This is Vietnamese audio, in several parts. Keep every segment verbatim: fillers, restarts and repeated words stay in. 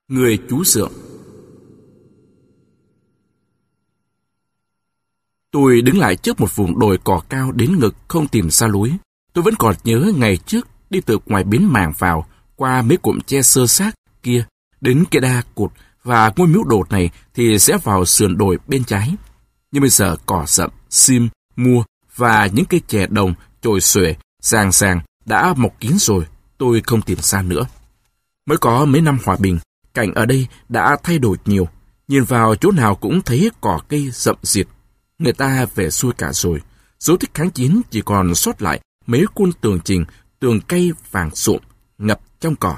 Người chú Sượng. Tôi đứng lại trước một vùng đồi cỏ cao đến ngực, không tìm ra lối. Tôi vẫn còn nhớ ngày trước đi từ ngoài bến mảng vào, qua mấy cụm tre sơ xác kia, đến cây đa cụt và ngôi miếu đột này thì sẽ vào sườn đồi bên trái. Nhưng bây giờ cỏ rậm, sim, mua và những cây chè đồng, chồi xuể, ràng ràng đã mọc kín rồi, tôi không tìm ra nữa. Mới có mấy năm hòa bình, cảnh ở đây đã thay đổi nhiều. Nhìn vào chỗ nào cũng thấy cỏ cây rậm rịt. Người ta về xuôi cả rồi. Dấu tích kháng chiến chỉ còn sót lại mấy khuôn tường trình, tường cây vàng sụm, ngập trong cỏ.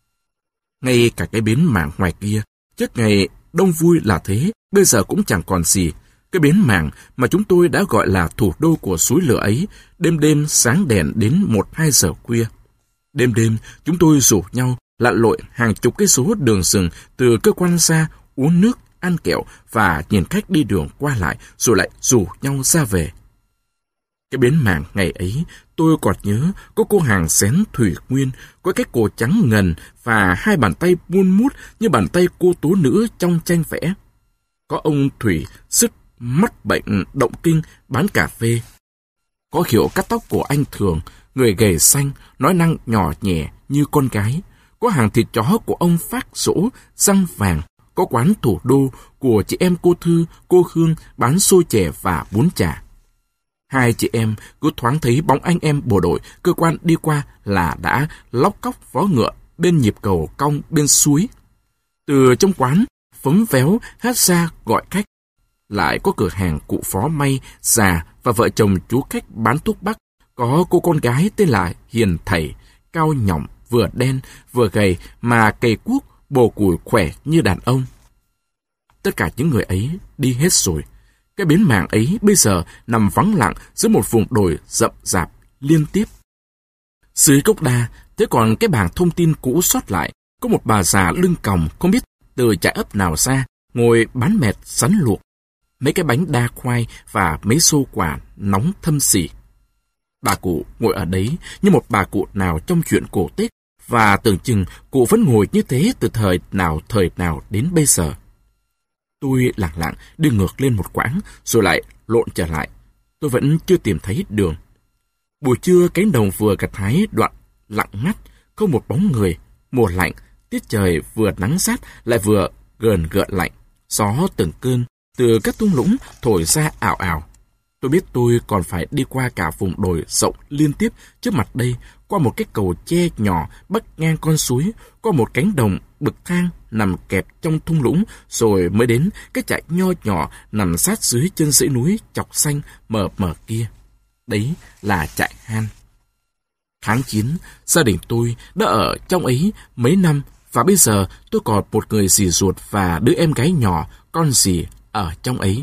Ngay cả cái bến mảng ngoài kia, trước ngày đông vui là thế, bây giờ cũng chẳng còn gì. Cái bến mảng mà chúng tôi đã gọi là thủ đô của suối lửa ấy, đêm đêm sáng đèn đến một hai giờ khuya. Đêm đêm, chúng tôi rủ nhau lặn lội hàng chục cây số đường rừng từ cơ quan ra, uống nước, ăn kẹo và nhìn khách đi đường qua lại, rồi lại rủ nhau ra về. Cái bến mảng ngày ấy, tôi còn nhớ có cô hàng xén thủy nguyên, có cái cổ trắng ngần và hai bàn tay buôn mút như bàn tay cô tố nữ trong tranh vẽ. Có ông Thủy sứt mắc bệnh động kinh bán cà phê. Có kiểu cắt tóc của anh Thường, người gầy xanh, nói năng nhỏ nhẹ như con gái. Có hàng thịt chó của ông Phát Dỗ, răng vàng. Có quán thủ đô của chị em cô Thư, cô Hương bán xôi chè và bún chả. Hai chị em cứ thoáng thấy bóng anh em bộ đội cơ quan đi qua là đã lóc cóc vó ngựa bên nhịp cầu cong bên suối. Từ trong quán phấm véo hát ra gọi khách. Lại có cửa hàng cụ phó may già và vợ chồng chú khách bán thuốc bắc. Có cô con gái tên là Hiền Thầy, cao nhỏng, vừa đen vừa gầy mà cày cuốc bồ củi khỏe như đàn ông. Tất cả những người ấy đi hết rồi. Cái bến mảng ấy bây giờ nằm vắng lặng giữa một vùng đồi rậm rạp liên tiếp. Dưới gốc đa, thế còn cái bảng thông tin cũ sót lại, có một bà già lưng còng không biết từ trại ấp nào ra, ngồi bán mẹt sắn luộc, mấy cái bánh đa khoai và mấy xô quả nóng thâm xỉ. Bà cụ ngồi ở đấy như một bà cụ nào trong chuyện cổ tích, và tưởng chừng cụ vẫn ngồi như thế từ thời nào thời nào đến bây giờ. Tôi lặng lặng đi ngược lên một quãng, rồi lại lộn trở lại. Tôi vẫn chưa tìm thấy đường. Buổi trưa cánh đồng vừa gặt hái đoạn lặng ngắt, không một bóng người. Mùa lạnh, tiết trời vừa nắng rát lại vừa gờn gợn lạnh. Gió từng cơn từ các thung lũng thổi ra ảo ảo. Tôi biết tôi còn phải đi qua cả vùng đồi rộng liên tiếp trước mặt đây, qua một cái cầu tre nhỏ bắc ngang con suối, qua một cánh đồng bậc thang nằm kẹp trong thung lũng, rồi mới đến cái trại nho nhỏ nằm sát dưới chân dãy núi chọc xanh mờ mờ kia. Đấy là trại Han. Kháng chiến, gia đình tôi đã ở trong ấy mấy năm, và bây giờ tôi còn một người dì ruột và đứa em gái nhỏ, con dì ở trong ấy.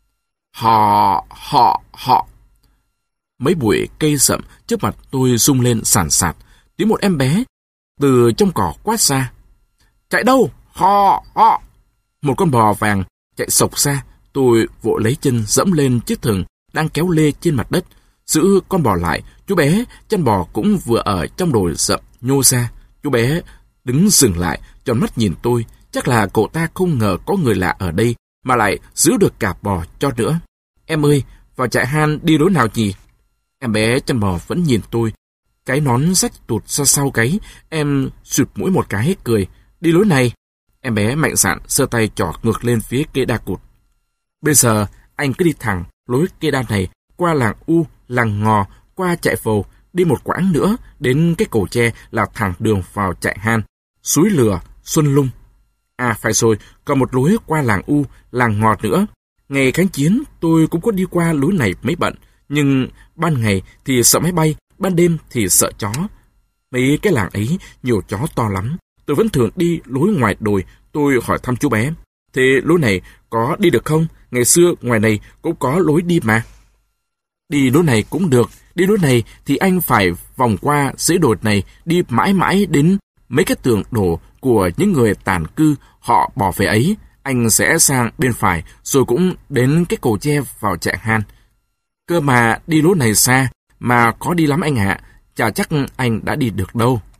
Họ, họ, họ. Mấy bụi cây rậm trước mặt tôi rung lên sàn sạt. Tiếng một em bé từ trong cỏ quát ra. Chạy đâu? Họ, họ. Một con bò vàng chạy sộc ra. Tôi vội lấy chân dẫm lên chiếc thừng đang kéo lê trên mặt đất. Giữ con bò lại, chú bé chân bò cũng vừa ở trong đồi rậm nhô ra. Chú bé đứng dừng lại, tròn mắt nhìn tôi. Chắc là cậu ta không ngờ có người lạ ở đây, mà lại giữ được cả bò cho nữa. Em ơi, vào trại Han đi lối nào nhỉ? Em bé chân bò vẫn nhìn tôi. Cái nón rách tụt ra sau gáy, em sụt mũi một cái cười. Đi lối này. Em bé mạnh dạn giơ tay trỏ ngược lên phía cây đa cụt. Bây giờ anh cứ đi thẳng lối cây đa này, qua làng U, làng Ngò, qua trại Vầu, đi một quãng nữa đến cái cầu tre là thẳng đường vào trại Han, suối Lừa, Xuân Lung. À phải rồi, còn một lối qua làng U, làng Ngò nữa. Ngày kháng chiến tôi cũng có đi qua lối này mấy bận, nhưng ban ngày thì sợ máy bay, ban đêm thì sợ chó. Mấy cái làng ấy nhiều chó to lắm. Tôi vẫn thường đi lối ngoài đồi. Tôi hỏi thăm chú bé. Thế lối này có đi được không? Ngày xưa ngoài này cũng có lối đi mà. Đi lối này cũng được. Đi lối này thì anh phải vòng qua dãy đồi này, đi mãi mãi đến mấy cái tường đổ của những người tản cư họ bỏ về ấy. Anh sẽ sang bên phải, rồi cũng đến cái cầu tre vào trại Han. Cơ mà đi lối này xa, mà có đi lắm anh ạ. Chả chắc anh đã đi được đâu.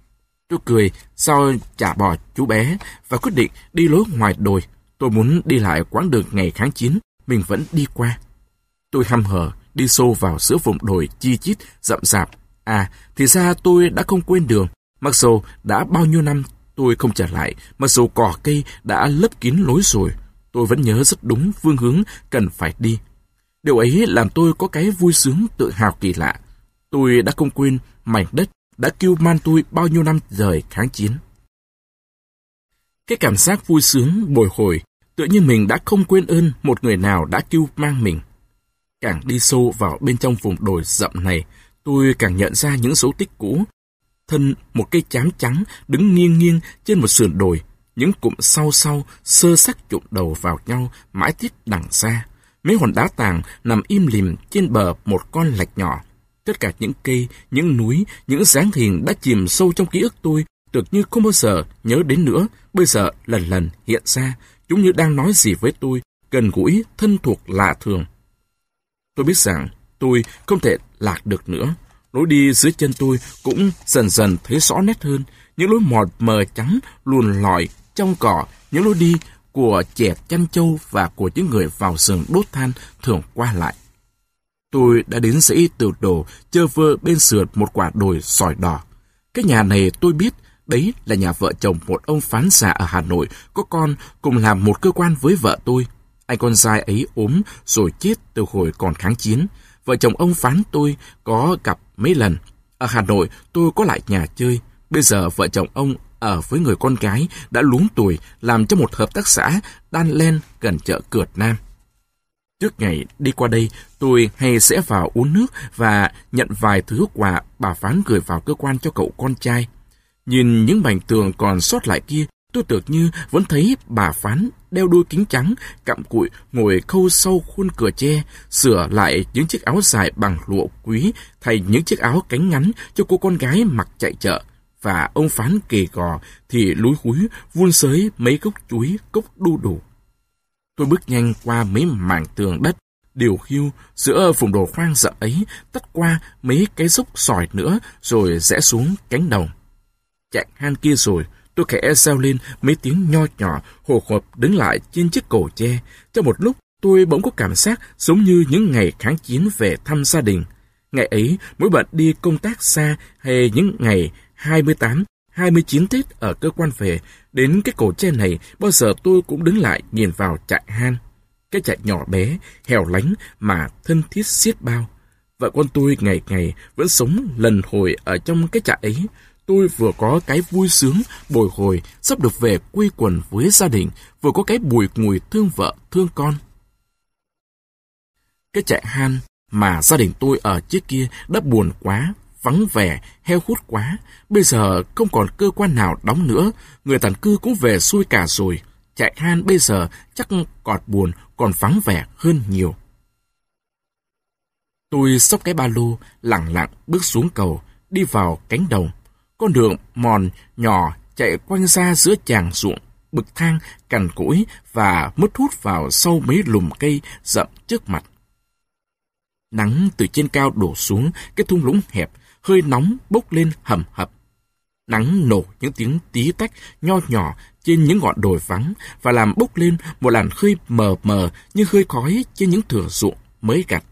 Tôi cười sau chả bò chú bé và quyết định đi lối ngoài đồi. Tôi muốn đi lại quãng đường ngày kháng chiến mình vẫn đi qua. Tôi hăm hở đi sâu vào giữa vùng đồi chi chít rậm rạp. À, thì ra tôi đã không quên đường. Mặc dù đã bao nhiêu năm tôi không trở lại, mặc dù cỏ cây đã lấp kín lối rồi, tôi vẫn nhớ rất đúng phương hướng cần phải đi. Điều ấy làm tôi có cái vui sướng tự hào kỳ lạ. Tôi đã không quên mảnh đất đã kêu man tôi bao nhiêu năm rời kháng chiến. Cái cảm giác vui sướng bồi hồi, tựa như mình đã không quên ơn một người nào đã kêu mang mình. Càng đi sâu vào bên trong vùng đồi rậm này, tôi càng nhận ra những dấu tích cũ. Thân một cây chám trắng đứng nghiêng nghiêng trên một sườn đồi, những cụm sau sau sơ sắc chụm đầu vào nhau mãi tít đằng xa. Mấy hòn đá tàng nằm im lìm trên bờ một con lạch nhỏ. Tất cả những cây, những núi, những dáng hình đã chìm sâu trong ký ức tôi, tưởng như không bao giờ nhớ đến nữa, bây giờ lần lần hiện ra, chúng như đang nói gì với tôi, gần gũi, thân thuộc lạ thường. Tôi biết rằng tôi không thể lạc được nữa. Lối đi dưới chân tôi cũng dần dần thấy rõ nét hơn, những lối mọt mờ trắng luồn lỏi trong cỏ, những lối đi của trẻ chăn trâu và của những người vào rừng đốt than thường qua lại. Tôi đã đến dãy từ đồ chơ vơ bên sườn một quả đồi sỏi đỏ. Cái nhà này tôi biết, đấy là nhà vợ chồng một ông phán già ở Hà Nội, có con cùng làm một cơ quan với vợ tôi. Anh con trai ấy ốm rồi chết từ hồi còn kháng chiến. Vợ chồng ông phán tôi có gặp mấy lần. Ở Hà Nội tôi có lại nhà chơi. Bây giờ vợ chồng ông ở với người con gái đã luống tuổi làm cho một hợp tác xã đan len gần chợ Cượt Nam. Trước ngày đi qua đây, tôi hay sẽ vào uống nước và nhận vài thứ quà bà phán gửi vào cơ quan cho cậu con trai. Nhìn những mảnh tường còn sót lại kia, tôi tưởng như vẫn thấy bà phán đeo đôi kính trắng, cặm cụi ngồi khâu sâu khuôn cửa tre, sửa lại những chiếc áo dài bằng lụa quý thay những chiếc áo cánh ngắn cho cô con gái mặc chạy chợ. Và ông phán kề gò thì lúi húi vun sới mấy gốc chuối, cốc đu đủ. Tôi bước nhanh qua mấy mảng tường đất điều hưu giữa vùng đồi hoang rậm ấy, tắt qua mấy cái dốc sỏi nữa rồi rẽ xuống cánh đồng. Chạy han kia rồi, tôi khẽ reo lên mấy tiếng nho nhỏ, hồi hộp đứng lại trên chiếc cổ tre. Trong một lúc, tôi bỗng có cảm giác giống như những ngày kháng chiến về thăm gia đình. Ngày ấy, mỗi bận đi công tác xa hay những ngày hai mươi tám, hai mươi chín Tết ở cơ quan về, đến cái cổ tre này, bao giờ tôi cũng đứng lại nhìn vào trại han. Cái trại nhỏ bé, hẻo lánh mà thân thiết xiết bao. Vợ con tôi ngày ngày vẫn sống lần hồi ở trong cái trại ấy. Tôi vừa có cái vui sướng, bồi hồi, sắp được về quây quần với gia đình, vừa có cái bùi ngùi thương vợ, thương con. Cái trại han mà gia đình tôi ở trước kia đã buồn quá, vắng vẻ, heo hút quá. Bây giờ không còn cơ quan nào đóng nữa, người tản cư cũng về xuôi cả rồi. Trại han bây giờ chắc còn buồn, còn vắng vẻ hơn nhiều. Tôi xốc cái ba lô, lẳng lặng bước xuống cầu, đi vào cánh đồng. Con đường mòn nhỏ chạy quanh ra giữa tràng ruộng, bậc thang cằn cỗi và mất hút vào sau mấy lùm cây rậm trước mặt. Nắng từ trên cao đổ xuống cái thung lũng hẹp, hơi nóng bốc lên hầm hập. Nắng nổ những tiếng tí tách nho nhỏ trên những ngọn đồi vắng và làm bốc lên một làn hơi mờ mờ như hơi khói trên những thửa ruộng mới gặt.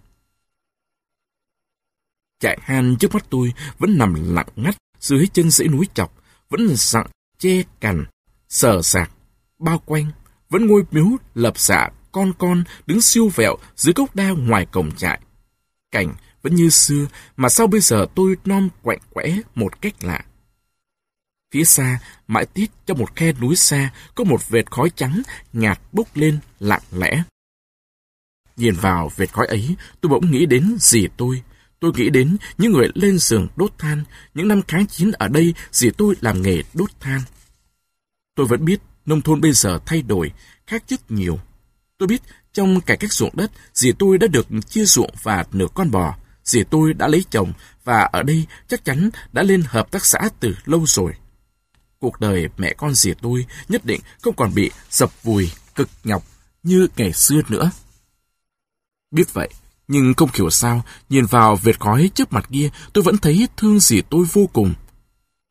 Trại han trước mắt tôi vẫn nằm lặng ngắt dưới chân dãy núi chọc, vẫn dặn che cằn, sờ sạc, bao quanh, vẫn ngôi miếu lập xạ con con đứng siêu vẹo dưới gốc đa ngoài cổng trại. Cảnh vẫn như xưa, mà sao bây giờ tôi non quạnh quẽ một cách lạ. Phía xa, mãi tít trong một khe núi xa, có một vệt khói trắng nhạt bốc lên lặng lẽ. Nhìn vào vệt khói ấy, tôi bỗng nghĩ đến dì tôi. Tôi nghĩ đến những người lên giường đốt than, những năm kháng chiến ở đây dì tôi làm nghề đốt than. Tôi vẫn biết nông thôn bây giờ thay đổi, khác rất nhiều. Tôi biết trong cải cách ruộng đất, dì tôi đã được chia ruộng và nửa con bò. Dì tôi đã lấy chồng và ở đây chắc chắn đã lên hợp tác xã từ lâu rồi. Cuộc đời mẹ con dì tôi nhất định không còn bị dập vùi, cực nhọc như ngày xưa nữa. Biết vậy, nhưng không hiểu sao, nhìn vào vệt khói trước mặt kia, tôi vẫn thấy thương dì tôi vô cùng.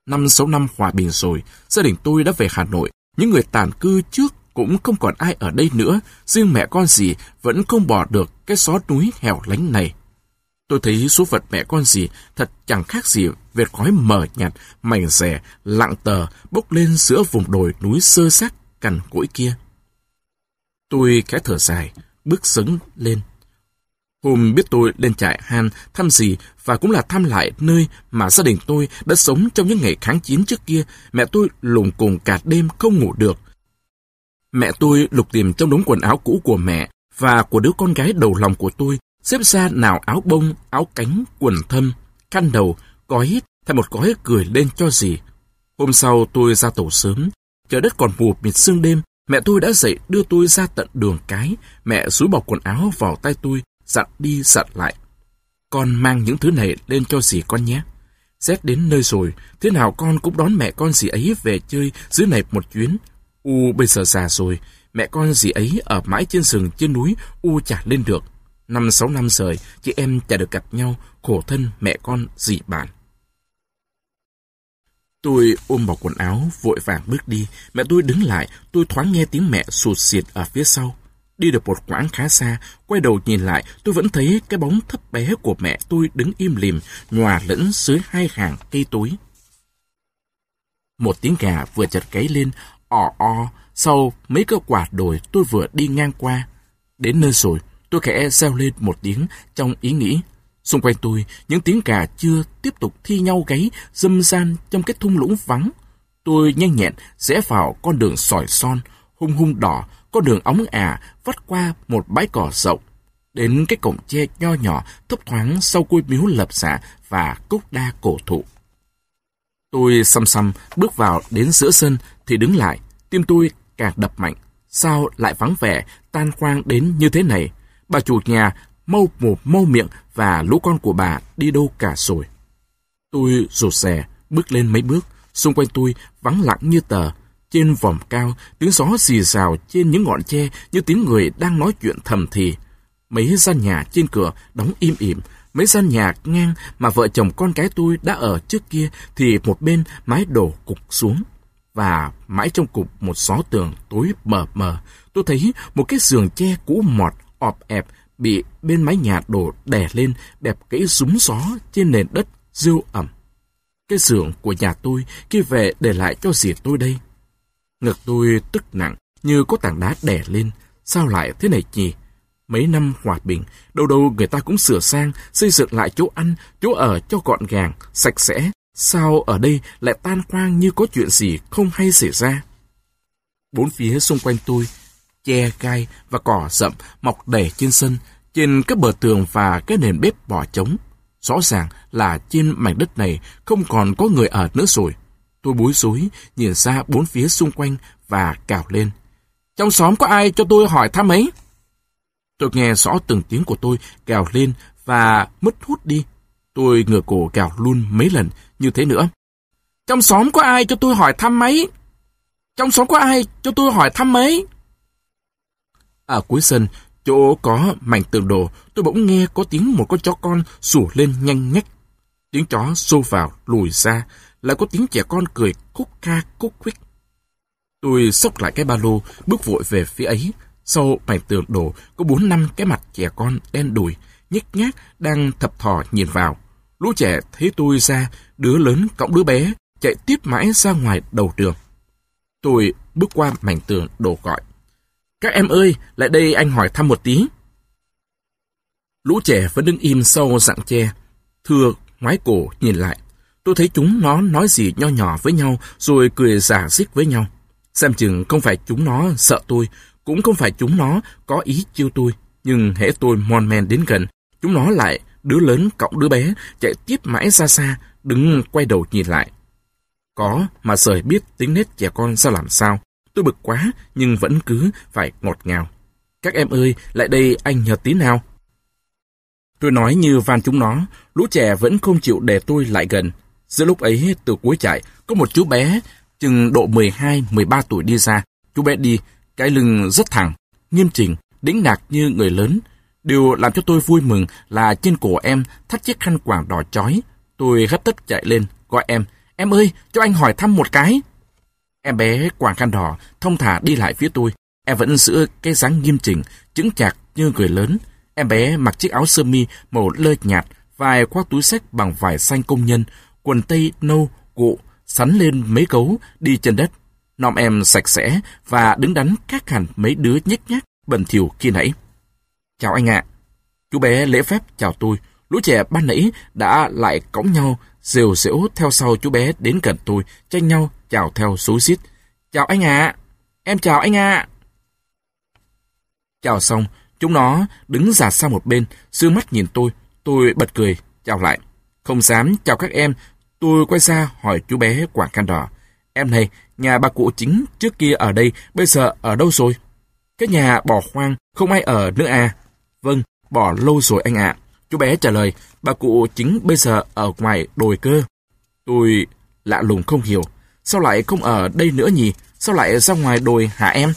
Năm sáu năm hòa bình rồi, gia đình tôi đã về Hà Nội. Những người tản cư trước cũng không còn ai ở đây nữa, riêng mẹ con dì vẫn không bỏ được cái xó núi hẻo lánh này. Tôi thấy số phận mẹ con dì thật chẳng khác gì vệt khói mờ nhạt, mảnh rẻ, lặng tờ bốc lên giữa vùng đồi núi xơ xác cằn cỗi kia. Tôi khẽ thở dài, bước sấn lên. Hôm biết tôi lên trại Han thăm dì và cũng là thăm lại nơi mà gia đình tôi đã sống trong những ngày kháng chiến trước kia, mẹ tôi lùng cùng cả đêm không ngủ được. Mẹ tôi lục tìm trong đống quần áo cũ của mẹ và của đứa con gái đầu lòng của tôi, xếp ra nào áo bông, áo cánh, quần thâm, khăn đầu, gói thay một gói gửi lên cho dì. Hôm sau tôi ra tổ sớm, trời đất còn mù mịt sương đêm, mẹ tôi đã dậy đưa tôi ra tận đường cái, mẹ xúi bọc quần áo vào tay tôi, dặn đi dặn lại. Con mang những thứ này lên cho dì con nhé. Rét đến nơi rồi, thế nào con cũng đón mẹ con dì ấy về chơi dưới này một chuyến. U bây giờ già rồi, mẹ con dì ấy ở mãi trên rừng trên núi, U chả lên được. Năm sáu năm rồi, chị em chả được gặp nhau, khổ thân mẹ con dì bạn. Tôi ôm bọc quần áo, vội vàng bước đi. Mẹ tôi đứng lại, tôi thoáng nghe tiếng mẹ sụt sịt ở phía sau. Đi được một quãng khá xa, quay đầu nhìn lại, tôi vẫn thấy cái bóng thấp bé của mẹ tôi đứng im lìm, nhòa lẫn dưới hai hàng cây tối. Một tiếng gà vừa chợt gáy lên, ò o, sau mấy cái quả đồi tôi vừa đi ngang qua. Đến nơi rồi, tôi khẽ reo lên một tiếng trong ý nghĩ. Xung quanh tôi, những tiếng gà chưa tiếp tục thi nhau gáy, râm ran trong cái thung lũng vắng. Tôi nhanh nhẹn rẽ vào con đường sỏi son, hung hung đỏ, con đường óng ả vắt qua một bãi cỏ rộng, đến cái cổng tre nho nhỏ thấp thoáng sau ngôi miếu lập xạ và cốc đa cổ thụ. Tôi xăm xăm bước vào đến giữa sân thì đứng lại, tim tôi càng đập mạnh. Sao lại vắng vẻ, tan hoang đến như thế này? Bà chủ nhà mau mồm mau miệng và lũ con của bà đi đâu cả rồi? Tôi rụt rè bước lên mấy bước, xung quanh tôi vắng lặng như tờ. Trên vòm cao, tiếng gió xì xào trên những ngọn tre như tiếng người đang nói chuyện thầm thì. Mấy gian nhà trên cửa đóng im ỉm, mấy gian nhà ngang mà vợ chồng con cái tôi đã ở trước kia thì một bên mái đổ cục xuống. Và mãi trong cục một xó tường tối mờ mờ, tôi thấy một cái giường tre cũ mọt, ọp ẹp bị bên mái nhà đổ đè lên, đẹp gãy rúm gió trên nền đất rêu ẩm. Cái giường của nhà tôi khi về để lại cho dì tôi đây. Ngực tôi tức nặng như có tảng đá đè lên. Sao lại thế này nhỉ? Mấy năm hòa bình, đâu đâu người ta cũng sửa sang, xây dựng lại chỗ ăn, chỗ ở cho gọn gàng, sạch sẽ. Sao ở đây lại tan hoang như có chuyện gì không hay xảy ra? Bốn phía xung quanh tôi, tre gai và cỏ rậm mọc đầy trên sân, trên các bờ tường và cái nền bếp bỏ trống. Rõ ràng là trên mảnh đất này không còn có người ở nữa rồi. Tôi bối rối nhìn ra bốn phía xung quanh và cào lên. Trong xóm có ai cho tôi hỏi thăm ấy? Tôi nghe rõ từng tiếng của tôi gào lên và mất hút đi. Tôi ngửa cổ gào luôn mấy lần như thế nữa. Trong xóm có ai cho tôi hỏi thăm mấy? Trong xóm có ai cho tôi hỏi thăm mấy? Ở cuối sân, chỗ có mảnh tường đồ, tôi bỗng nghe có tiếng một con chó con sủa lên nhanh nhách. Tiếng chó xô vào, lùi ra, lại có tiếng trẻ con cười khúc kha khúc khích. Tôi xốc lại cái ba lô, bước vội về phía ấy. Sau mảnh tường đổ có bốn năm cái mặt trẻ con đen đùi, nhếch nhác đang thập thò nhìn vào. Lũ trẻ thấy tôi ra, đứa lớn cõng đứa bé, chạy tiếp mãi ra ngoài đầu đường. Tôi bước qua mảnh tường đổ gọi. Các em ơi, lại đây anh hỏi thăm một tí. Lũ trẻ vẫn đứng im sau rặng tre, thưa ngoái cổ nhìn lại. Tôi thấy chúng nó nói gì nho nhỏ với nhau rồi cười rả rích với nhau. Xem chừng không phải chúng nó sợ tôi, cũng không phải chúng nó có ý chiêu tôi. Nhưng hễ tôi mon men đến gần, chúng nó lại đứa lớn cõng đứa bé chạy tiếp mãi xa xa, đứng quay đầu nhìn lại. Có mà sời biết tính nết trẻ con sao làm sao. Tôi bực quá nhưng vẫn cứ phải ngọt ngào. Các em ơi, lại đây anh nhờ tí nào. Tôi nói như van chúng nó, lũ trẻ vẫn không chịu để tôi lại gần. Giữa lúc ấy, từ cuối trại, có một chú bé, chừng độ mười hai mười ba tuổi đi ra. Chú bé đi, cái lưng rất thẳng, nghiêm chỉnh, đĩnh đạc như người lớn. Điều làm cho tôi vui mừng là trên cổ em thắt chiếc khăn quàng đỏ chói. Tôi gấp tấp chạy lên, gọi em. Em ơi, cho anh hỏi thăm một cái. Em bé quàng khăn đỏ, thong thả đi lại phía tôi. Em vẫn giữ cái dáng nghiêm chỉnh, chững chạc như người lớn. Em bé mặc chiếc áo sơ mi màu lơ nhạt, vài khoác túi xách bằng vải xanh công nhân, quần tây nâu gụ, sắn lên mấy gấu, đi chân đất. Nòm em sạch sẽ và đứng đắn khác hẳn mấy đứa nhếch nhác bẩn thỉu khi nãy. Chào anh ạ. Chú bé lễ phép chào tôi. Lũ trẻ ban nãy đã lại cõng nhau, rều rễu theo sau chú bé đến gần tôi, tranh nhau chào theo xối xít. Chào anh ạ. Em chào anh ạ. Chào xong, chúng nó đứng dạt sang một bên, sương mắt nhìn tôi. Tôi bật cười, chào lại. Không dám chào các em, tôi quay ra hỏi chú bé quàng khăn đỏ. Em này, nhà bà cụ chính trước kia ở đây, bây giờ ở đâu rồi? Cái nhà bỏ hoang, không ai ở nữa à? Vâng, bỏ lâu rồi anh ạ. Chú bé trả lời, bà cụ chính bây giờ ở ngoài đồi cơ. Tôi lạ lùng không hiểu, sao lại không ở đây nữa nhỉ? Sao lại ra ngoài đồi hả em?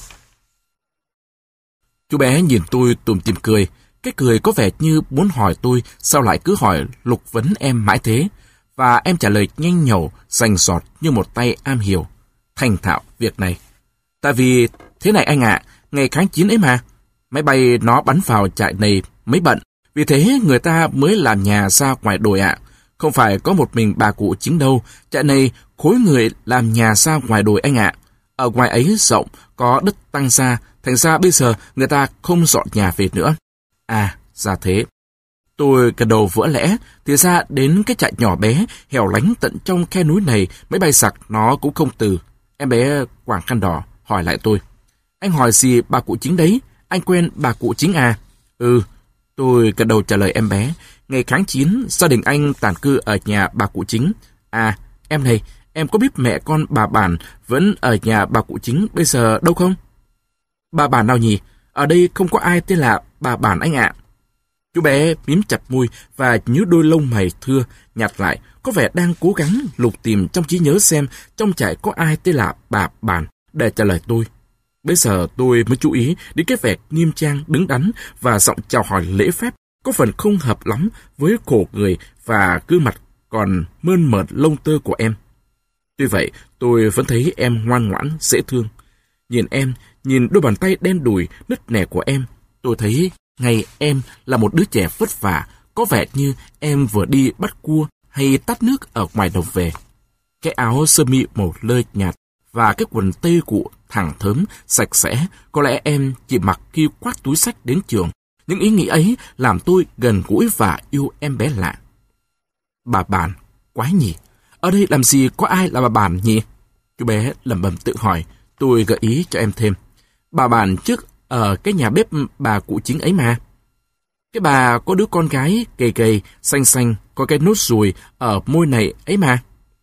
Chú bé nhìn tôi tủm tỉm cười, cái cười có vẻ như muốn hỏi tôi sao lại cứ hỏi lục vấn em mãi thế. Và em trả lời nhanh nhẩu, rành rọt như một tay am hiểu, thành thạo việc này. Tại vì thế này anh ạ, ngày kháng chiến ấy mà, máy bay nó bắn vào trại này mới bận, vì thế người ta mới làm nhà ra ngoài đồi ạ. Không phải có một mình bà cụ chính đâu, trại này khối người làm nhà ra ngoài đồi anh ạ. Ở ngoài ấy rộng, có đất tăng ra, thành ra bây giờ người ta không dọn nhà về nữa. À, ra thế. Tôi gật đầu vỡ lẽ, thì ra đến cái trại nhỏ bé, hẻo lánh tận trong khe núi này, máy bay sặc nó cũng không từ. Em bé quàng khăn đỏ hỏi lại tôi. Anh hỏi gì bà cụ chính đấy? Anh quen bà cụ chính à? Ừ, tôi gật đầu trả lời em bé. Ngày kháng chiến, gia đình anh tản cư ở nhà bà cụ chính. À, em này, em có biết mẹ con bà Bản vẫn ở nhà bà cụ chính bây giờ đâu không? Bà Bản nào nhỉ? Ở đây không có ai tên là bà Bản anh ạ. Chú bé mím chặt môi và nhíu đôi lông mày thưa, nhặt lại, có vẻ đang cố gắng lục tìm trong trí nhớ xem trong trại có ai tên là bà Bản để trả lời tôi. Bây giờ tôi mới chú ý đến cái vẻ nghiêm trang đứng đắn và giọng chào hỏi lễ phép có phần không hợp lắm với khổ người và gương mặt còn mơn mởn lông tơ của em. Tuy vậy, tôi vẫn thấy em ngoan ngoãn, dễ thương. Nhìn em, nhìn đôi bàn tay đen đùi, nứt nẻ của em, tôi thấy ngay em là một đứa trẻ vất vả, có vẻ như em vừa đi bắt cua hay tát nước ở ngoài đồng về. Cái áo sơ mi màu lơ nhạt và cái quần tây cụ thẳng thớm, sạch sẽ, có lẽ em chỉ mặc khi khoác túi xách đến trường. Những ý nghĩ ấy làm tôi gần gũi và yêu em bé lạ. Bà Bản, quái nhỉ? Ở đây làm gì có ai là bà Bản nhỉ? Chú bé lẩm bẩm tự hỏi. Tôi gợi ý cho em thêm. Bà Bản trước ở cái nhà bếp bà cụ chính ấy mà. Cái bà có đứa con gái gầy gầy, xanh xanh, có cái nốt ruồi ở môi này ấy mà.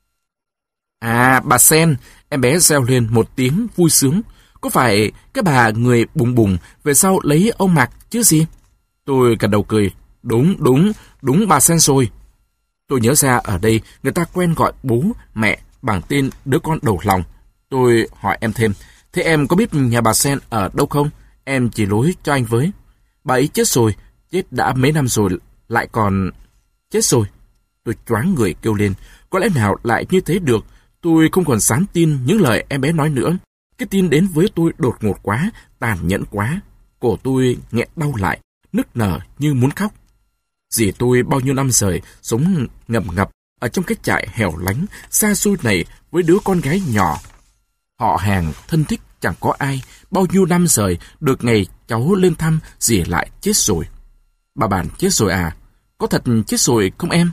À, bà Sen, em bé reo lên một tiếng vui sướng. Có phải cái bà người bùng bùng về sau lấy ông Mạc chứ gì? Tôi gật đầu cười. Đúng, đúng, đúng bà Sen rồi. Tôi nhớ ra ở đây người ta quen gọi bố, mẹ bằng tên đứa con đầu lòng. Tôi hỏi em thêm, thế em có biết nhà bà Sen ở đâu không? Em chỉ lối cho anh với. Bà ấy chết rồi, chết đã mấy năm rồi, lại còn... Chết rồi. Tôi choáng người kêu lên, có lẽ nào lại như thế được? Tôi không còn dám tin những lời em bé nói nữa. Cái tin đến với tôi đột ngột quá, tàn nhẫn quá. Cổ tôi nghẹn đau lại, nức nở như muốn khóc. Dì tôi bao nhiêu năm rồi sống ngầm ngập ở trong cái trại hẻo lánh, xa xôi này với đứa con gái nhỏ. Họ hàng, thân thích chẳng có ai, bao nhiêu năm rồi được ngày cháu lên thăm dì lại chết rồi. Bà Bản chết rồi à? Có thật chết rồi không em?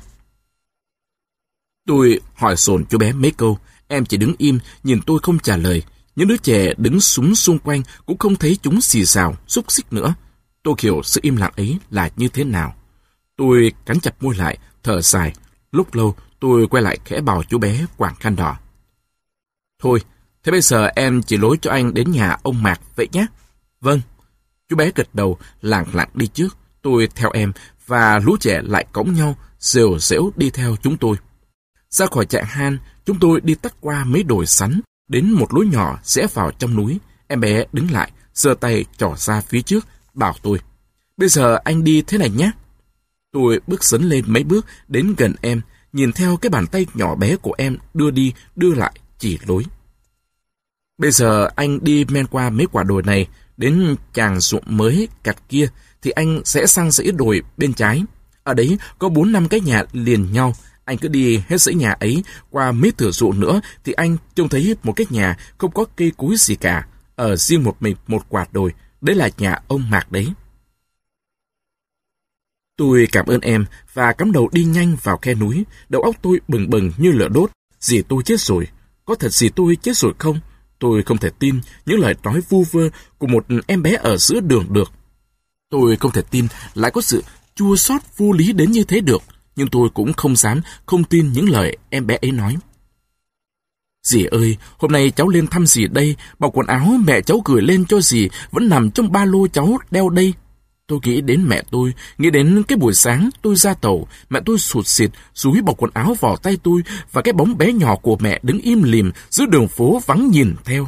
Tôi hỏi dồn chú bé mấy câu, em chỉ đứng im nhìn tôi không trả lời. Những đứa trẻ đứng súng xung quanh cũng không thấy chúng xì xào, xúc xích nữa. Tôi hiểu sự im lặng ấy là như thế nào. Tôi cắn chặt môi lại, thở dài. Lúc lâu tôi quay lại khẽ bảo chú bé quàng khăn đỏ. Thôi, thế bây giờ em chỉ lối cho anh đến nhà ông Mạc vậy nhé. Vâng. Chú bé gật đầu, lảng lảng đi trước. Tôi theo em và lũ trẻ lại cõng nhau, rều rễu đi theo chúng tôi. Ra khỏi trại han, chúng tôi đi tắt qua mấy đồi sắn, đến một lối nhỏ rẽ vào trong núi. Em bé đứng lại, giơ tay trỏ ra phía trước, bảo tôi. Bây giờ anh đi thế này nhé. Tôi bước dấn lên mấy bước đến gần em, nhìn theo cái bàn tay nhỏ bé của em đưa đi, đưa lại, chỉ lối. Bây giờ anh đi men qua mấy quả đồi này, đến chàng ruộng mới cặt kia, thì anh sẽ sang dãy đồi bên trái. Ở đấy có bốn năm cái nhà liền nhau. Anh cứ đi hết dãy nhà ấy, qua mấy thửa ruộng nữa, thì anh trông thấy một cái nhà không có cây cối gì cả. Ở riêng một mình một quả đồi, đấy là nhà ông Mạc đấy. Tôi cảm ơn em và cắm đầu đi nhanh vào khe núi. Đầu óc tôi bừng bừng như lửa đốt. Dì tôi chết rồi. Có thật dì tôi chết rồi không? Tôi không thể tin những lời nói vu vơ của một em bé ở giữa đường được. Tôi không thể tin lại có sự chua xót vô lý đến như thế được. Nhưng tôi cũng không dám không tin những lời em bé ấy nói. Dì ơi, hôm nay cháu lên thăm dì đây. Bọc quần áo mẹ cháu gửi lên cho dì vẫn nằm trong ba lô cháu đeo đây. Tôi nghĩ đến mẹ tôi, nghĩ đến cái buổi sáng tôi ra tàu, mẹ tôi sụt sịt, dúi bọc quần áo vào tay tôi và cái bóng bé nhỏ của mẹ đứng im lìm giữa đường phố vắng nhìn theo.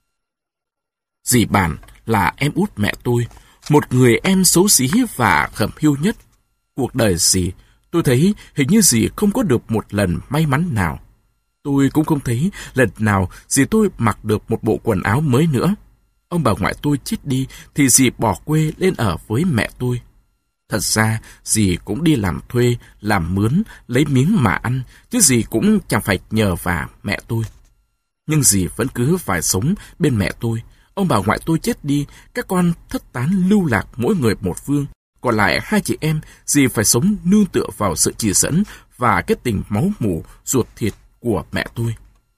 Dì Bản là em út mẹ tôi, một người em xấu xí và khẩm hiu nhất. Cuộc đời dì, tôi thấy hình như dì không có được một lần may mắn nào. Tôi cũng không thấy lần nào dì tôi mặc được một bộ quần áo mới nữa. Ông bà ngoại tôi chết đi thì dì bỏ quê lên ở với mẹ tôi. Thật ra dì cũng đi làm thuê, làm mướn, lấy miếng mà ăn, chứ dì cũng chẳng phải nhờ vả mẹ tôi. Nhưng dì vẫn cứ phải sống bên mẹ tôi. Ông bà ngoại tôi chết đi, các con thất tán lưu lạc mỗi người một phương. Còn lại hai chị em, dì phải sống nương tựa vào sự chỉ dẫn và cái tình máu mủ ruột thịt của mẹ tôi.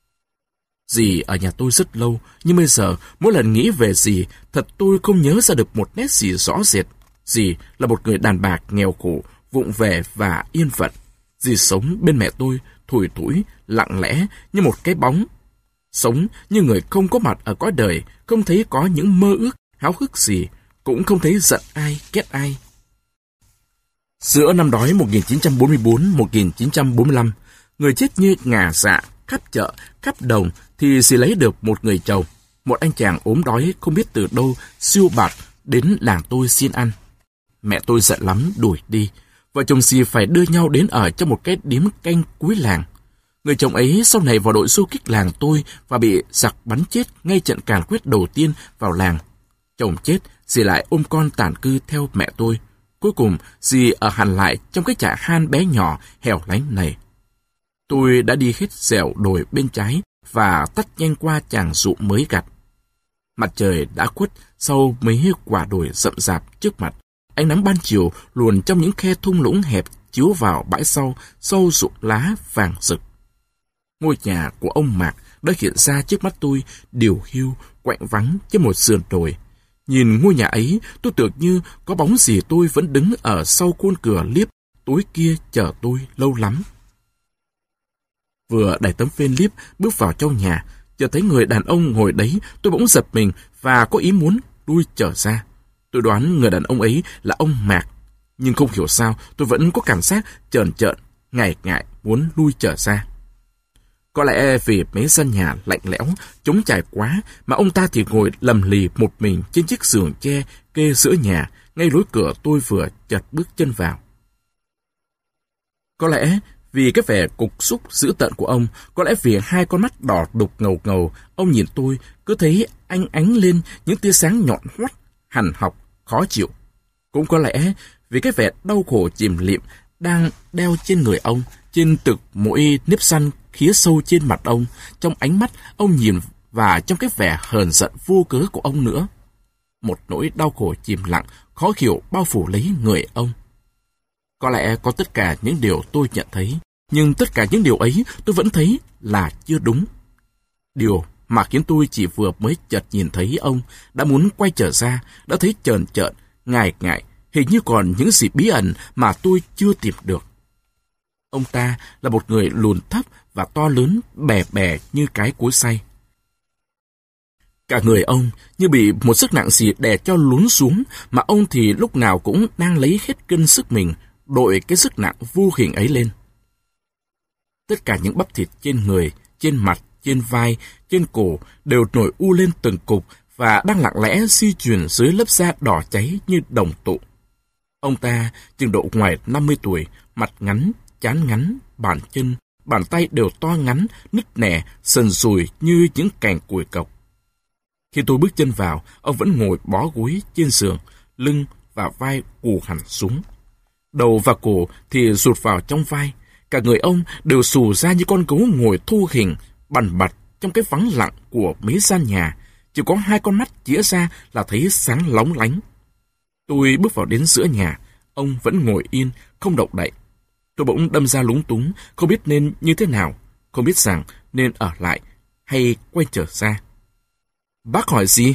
Dì ở nhà tôi rất lâu, nhưng bây giờ mỗi lần nghĩ về dì, thật tôi không nhớ ra được một nét gì rõ rệt. Dì là một người đàn bà nghèo khổ, vụng về và yên phận. Dì sống bên mẹ tôi, thủi thủi, lặng lẽ như một cái bóng. Sống như người không có mặt ở cõi đời, không thấy có những mơ ước, háo hức gì, cũng không thấy giận ai, ghét ai. Giữa năm đói một nghìn chín trăm bốn mươi tư đến một nghìn chín trăm bốn mươi lăm, người chết như ngà dạ, khắp chợ, khắp đồng thì dì lấy được một người chồng. Một anh chàng ốm đói không biết từ đâu siêu bạt đến làng tôi xin ăn. Mẹ tôi giận lắm đuổi đi. Vợ chồng dì phải đưa nhau đến ở trong một cái điếm canh cuối làng. Người chồng ấy sau này vào đội du kích làng tôi và bị giặc bắn chết ngay trận càn quét đầu tiên vào làng. Chồng chết, dì lại ôm con tản cư theo mẹ tôi. Cuối cùng, dì ở hẳn lại trong cái chả han bé nhỏ hẻo lánh này. Tôi đã đi hết dẻo đồi bên trái và tắt nhanh qua chàng ruộng mới gặt. Mặt trời đã khuất sau mấy quả đồi rậm rạp trước mặt. Ánh nắng ban chiều luồn trong những khe thung lũng hẹp chiếu vào bãi sau, sau ruộng lá vàng rực. Ngôi nhà của ông Mạc đã hiện ra trước mắt tôi, điều hiu, quạnh vắng trên một sườn đồi. Nhìn ngôi nhà ấy, tôi tưởng như có bóng gì tôi vẫn đứng ở sau khuôn cửa liếp tối kia chờ tôi lâu lắm. Vừa đẩy tấm phên liếp bước vào trong nhà, chợt thấy người đàn ông ngồi đấy, tôi bỗng giật mình và có ý muốn lui trở ra. Tôi đoán người đàn ông ấy là ông Mạc, nhưng không hiểu sao tôi vẫn có cảm giác trờn trợn, ngại ngại muốn lui trở ra. Có lẽ vì mấy gian nhà lạnh lẽo, trống trải quá mà ông ta thì ngồi lầm lì một mình trên chiếc giường tre kê giữa nhà, ngay lối cửa tôi vừa chợt bước chân vào. Có lẽ vì cái vẻ cục xúc dữ tợn của ông, có lẽ vì hai con mắt đỏ đục ngầu ngầu, ông nhìn tôi cứ thấy anh ánh lên những tia sáng nhọn hoắt, hằn học, khó chịu. Cũng có lẽ vì cái vẻ đau khổ chìm liệm đang đeo trên người ông, trên từng mỗi nếp nhăn khía sâu trên mặt ông, trong ánh mắt ông nhìn và trong cái vẻ hờn giận vô cớ của ông nữa. Một nỗi đau khổ chìm lặng, khó hiểu bao phủ lấy người ông. Có lẽ có tất cả những điều tôi nhận thấy, nhưng tất cả những điều ấy tôi vẫn thấy là chưa đúng. Điều mà khiến tôi chỉ vừa mới chợt nhìn thấy ông, đã muốn quay trở ra, đã thấy trờn trợn, ngại ngại, hình như còn những gì bí ẩn mà tôi chưa tìm được. Ông ta là một người lùn thấp và to lớn, bè bè như cái cối xay. Cả người ông như bị một sức nặng gì đè cho lún xuống, mà ông thì lúc nào cũng đang lấy hết cân sức mình, đội cái sức nặng vô hình ấy lên. Tất cả những bắp thịt trên người, trên mặt, trên vai, trên cổ đều nổi u lên từng cục và đang lặng lẽ di chuyển dưới lớp da đỏ cháy như đồng tụ. Ông ta chừng độ ngoài năm mươi tuổi, mặt ngắn, trán ngắn, bàn chân, bàn tay đều to ngắn, nứt nẻ, sần sùi như những cành củi cọc. Khi tôi bước chân vào, ông vẫn ngồi bó gối trên giường, lưng và vai gù hẳn xuống. Đầu và cổ thì rụt vào trong vai, cả người ông đều xù ra như con gấu ngồi thu hình, bằn bặt trong cái vắng lặng của mấy gian nhà, chỉ có hai con mắt chĩa ra là thấy sáng lóng lánh. Tôi bước vào đến giữa nhà, ông vẫn ngồi yên, không động đậy. Tôi bỗng đâm ra lúng túng, không biết nên như thế nào, không biết rằng nên ở lại hay quay trở ra. Bác hỏi gì?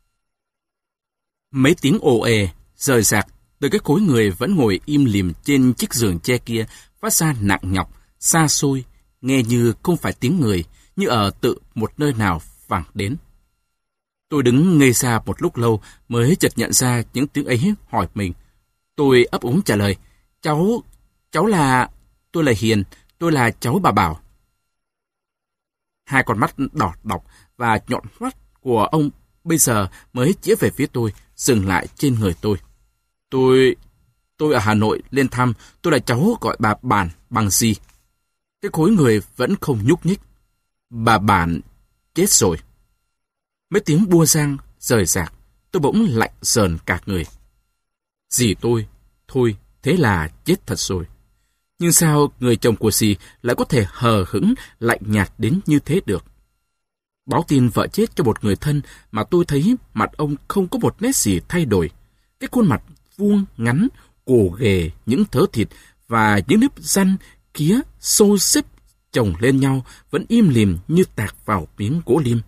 Mấy tiếng ồ ề, rời rạc từ cái khối người vẫn ngồi im lìm trên chiếc giường tre kia phát ra nặng nhọc, xa xôi, nghe như không phải tiếng người, như ở tự một nơi nào vẳng đến. Tôi đứng ngây ra một lúc lâu mới chợt nhận ra những tiếng ấy hỏi mình. Tôi ấp úng trả lời, cháu, cháu là, tôi là Hiền, tôi là cháu bà Bảo. Hai con mắt đỏ đọc và nhọn hoắt của ông bây giờ mới chĩa về phía tôi, dừng lại trên người tôi. Tôi, tôi ở Hà Nội lên thăm, tôi là cháu gọi bà Bản bằng gì. Cái khối người vẫn không nhúc nhích. Bà Bản chết rồi. Mấy tiếng bua giang, rời rạc, tôi bỗng lạnh sờn cả người. Dì tôi, thôi, thế là chết thật rồi. Nhưng sao người chồng của dì lại có thể hờ hững, lạnh nhạt đến như thế được? Báo tin vợ chết cho một người thân mà tôi thấy mặt ông không có một nét gì thay đổi. Cái khuôn mặt vuông, ngắn, cổ ghề, những thớ thịt và những nếp răn, kía, xô xếp chồng lên nhau vẫn im lìm như tạc vào miếng gỗ lim.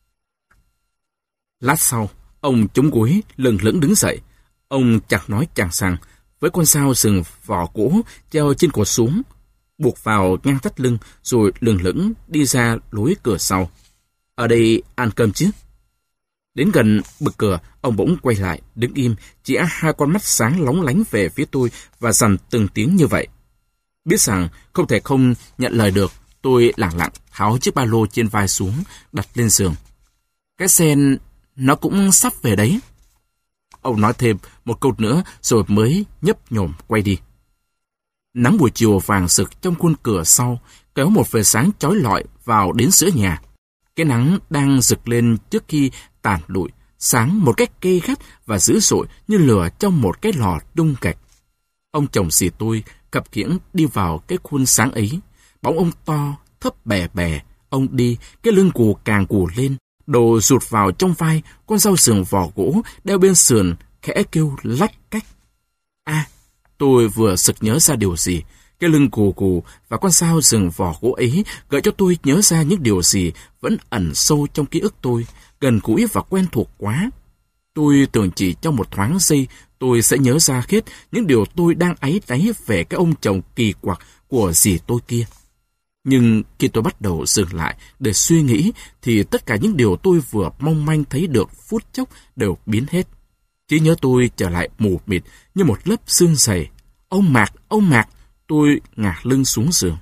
Lát sau, ông chống gối, lừng lững đứng dậy. Ông chẳng nói chẳng rằng, với con dao sừng vỏ gỗ treo trên cổ xuống, buộc vào ngang thắt lưng, rồi lừng lững đi ra lối cửa sau. Ở đây ăn cơm chứ? Đến gần bực cửa, ông bỗng quay lại, đứng im, chỉ hai con mắt sáng lóng lánh về phía tôi và dằn từng tiếng như vậy. Biết rằng không thể không nhận lời được, tôi lẳng lặng tháo chiếc ba lô trên vai xuống, đặt lên giường. Cái sen nó cũng sắp về đấy. Ông nói thêm một câu nữa rồi mới nhấp nhổm quay đi. Nắng buổi chiều vàng sực trong khuôn cửa sau, kéo một vệt sáng chói lọi vào đến giữa nhà. Cái nắng đang rực lên trước khi tàn lụi, sáng một cách gay gắt và dữ dội như lửa trong một cái lò đun gạch. Ông chồng dì tôi khập khiễng đi vào cái khuôn sáng ấy. Bóng ông to, thấp bè bè. Ông đi, cái lưng cù càng cù lên, đồ rụt vào trong vai, con dao sừng vỏ gỗ đeo bên sườn khẽ kêu lách cách. À, tôi vừa sực nhớ ra điều gì. Cái lưng cù cù và con dao sừng vỏ gỗ ấy gợi cho tôi nhớ ra những điều gì vẫn ẩn sâu trong ký ức tôi, gần gũi và quen thuộc quá. Tôi tưởng chỉ trong một thoáng giây tôi sẽ nhớ ra hết những điều tôi đang áy náy về cái ông chồng kỳ quặc của dì tôi kia. Nhưng khi tôi bắt đầu dừng lại để suy nghĩ thì tất cả những điều tôi vừa mong manh thấy được phút chốc đều biến hết. Trí nhớ tôi trở lại mù mịt như một lớp sương dày. Ông Mạc, ông Mạc, tôi ngả lưng xuống giường.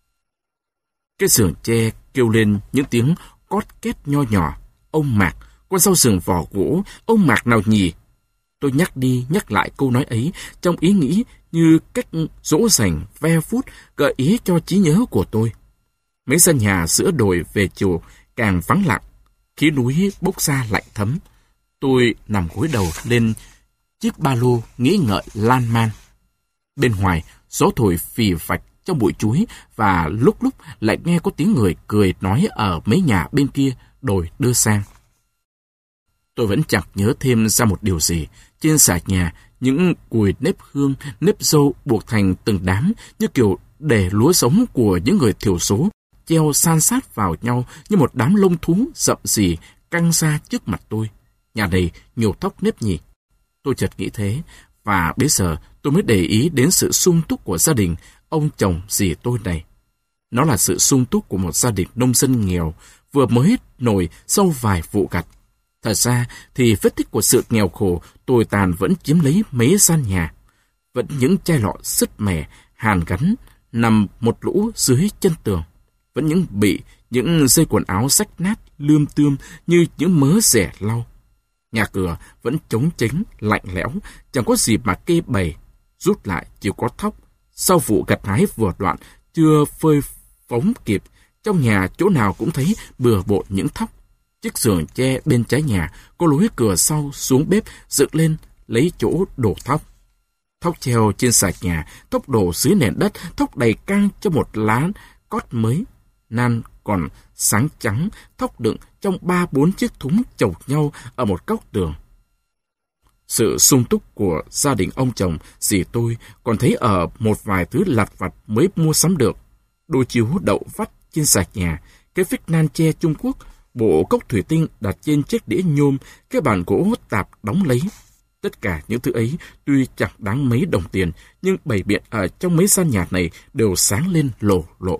Cái giường tre kêu lên những tiếng cót két nho nhỏ. Ông Mạc, con dao sừng vỏ gỗ, ông Mạc nào nhỉ? Tôi nhắc đi nhắc lại câu nói ấy trong ý nghĩ như cách dỗ dành, ve phút, gợi ý cho trí nhớ của tôi. Mấy gian nhà giữa đồi về chiều càng vắng lặng, khí núi bốc ra lạnh thấm. Tôi nằm gối đầu lên chiếc ba lô nghĩ ngợi lan man. Bên ngoài, gió thổi phì phạch trong bụi chuối và lúc lúc lại nghe có tiếng người cười nói ở mấy nhà bên kia đồi đưa sang. Tôi vẫn chẳng nhớ thêm ra một điều gì. Trên sạp nhà, những cùi nếp hương, nếp dâu buộc thành từng đám như kiểu để lúa sống của những người thiểu số treo san sát vào nhau như một đám lông thú rậm rì căng ra trước mặt tôi. Nhà này nhiều thóc nếp nhỉ? Tôi chợt nghĩ thế, và bây giờ tôi mới để ý đến sự sung túc của gia đình ông chồng dì tôi này. Nó là sự sung túc của một gia đình nông dân nghèo vừa mới nổi sau vài vụ gặt. Thật ra thì vết tích của sự nghèo khổ tồi tàn vẫn chiếm lấy mấy gian nhà. Vẫn những chai lọ sứt mẻ, hàn gắn, nằm một lũ dưới chân tường. Vẫn những bị, những dây quần áo rách nát, lươm tươm như những mớ rẻ lau. Nhà cửa vẫn trống tránh, lạnh lẽo, chẳng có gì mà kê bày. Rút lại chỉ có thóc. Sau vụ gặt hái vừa đoạn, chưa phơi phóng kịp, trong nhà chỗ nào cũng thấy bừa bộn những thóc. Chiếc giường tre bên trái nhà có lối cửa sau xuống bếp dựng lên lấy chỗ đổ thóc. Thóc treo trên sạch nhà, thóc đổ dưới nền đất, thóc đầy cang cho một lá cót mới. Nan còn sáng trắng, thóc đựng trong ba bốn chiếc thúng chồng nhau ở một góc tường. Sự sung túc của gia đình ông chồng, dì tôi còn thấy ở một vài thứ lặt vặt mới mua sắm được. Đôi chiếu đậu vắt trên sạch nhà, cái phích nan tre Trung Quốc, bộ cốc thủy tinh đặt trên chiếc đĩa nhôm, cái bàn gỗ tạp đóng lấy. Tất cả những thứ ấy tuy chẳng đáng mấy đồng tiền, nhưng bày biện ở trong mấy gian nhà này đều sáng lên lồ lộ.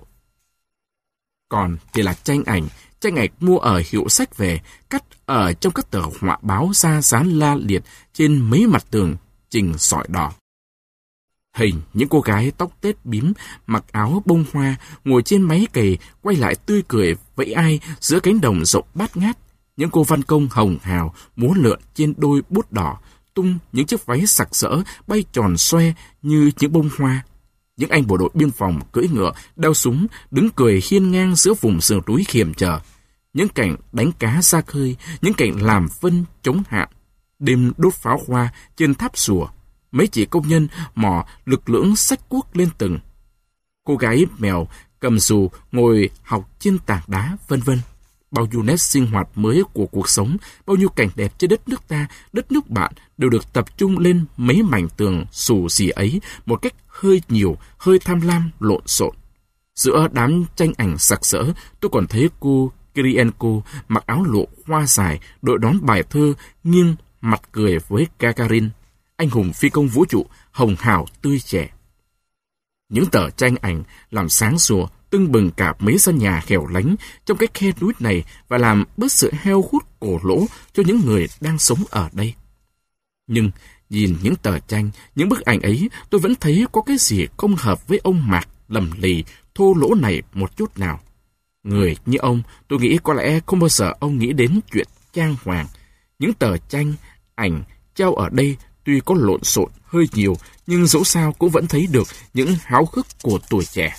Còn thì là tranh ảnh, tranh ảnh mua ở hiệu sách về, cắt ở trong các tờ họa báo ra dán la liệt trên mấy mặt tường, trình sỏi đỏ. Hình những cô gái tóc tết bím, mặc áo bông hoa, ngồi trên máy cày, quay lại tươi cười vẫy ai giữa cánh đồng rộng bát ngát. Những cô văn công hồng hào, múa lượn trên đôi bút đỏ, tung những chiếc váy sặc sỡ, bay tròn xoe như những bông hoa. Những anh bộ đội biên phòng cưỡi ngựa, đeo súng, đứng cười hiên ngang giữa vùng sườn núi Khiềm Chờ. Những cảnh đánh cá ra khơi, những cảnh làm vân chống hạn, đêm đốt pháo hoa trên tháp sùa. Mấy chị công nhân mò lực lưỡng xách cuốc lên từng. Cô gái mèo cầm dù ngồi học trên tảng đá, vân vân. Bao nhiêu nét sinh hoạt mới của cuộc sống, bao nhiêu cảnh đẹp trên đất nước ta, đất nước bạn đều được tập trung lên mấy mảnh tường xù xì ấy một cách hơi nhiều, hơi tham lam, lộn xộn. Giữa đám tranh ảnh sặc sỡ, tôi còn thấy cô Kirienko mặc áo lụa hoa dài, đội đón bài thơ, nghiêng mặt cười với Gagarin, anh hùng phi công vũ trụ, hồng hào tươi trẻ. Những tờ tranh ảnh làm sáng sủa, tưng bừng cả mấy sân nhà hẻo lánh trong cái khe núi này và làm bớt sự heo hút cổ lỗ cho những người đang sống ở đây. Nhưng nhìn những tờ tranh, những bức ảnh ấy, tôi vẫn thấy có cái gì không hợp với ông Mạc lầm lì, thô lỗ này một chút nào. Người như ông, tôi nghĩ có lẽ không bao giờ ông nghĩ đến chuyện trang hoàng. Những tờ tranh, ảnh treo ở đây tuy có lộn xộn hơi nhiều, nhưng dẫu sao cũng vẫn thấy được những háo hức của tuổi trẻ.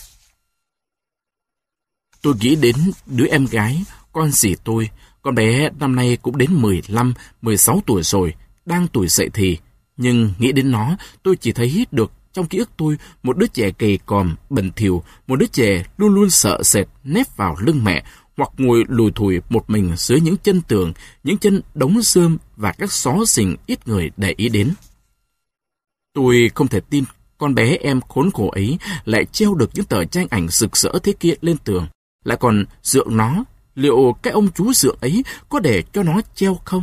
Tôi nghĩ đến đứa em gái, con dì tôi, con bé năm nay cũng đến mười lăm, mười sáu tuổi rồi, đang tuổi dậy thì. Nhưng nghĩ đến nó, tôi chỉ thấy được trong ký ức tôi một đứa trẻ gầy còm, bẩn thỉu, một đứa trẻ luôn luôn sợ sệt nép vào lưng mẹ, hoặc ngồi lùi thủi một mình dưới những chân tường, những chân đống rơm và các xó xỉnh ít người để ý đến. Tôi không thể tin con bé em khốn khổ ấy lại treo được những tờ tranh ảnh rực rỡ thế kia lên tường, lại còn dượng nó. Liệu cái ông chú dượng ấy có để cho nó treo không?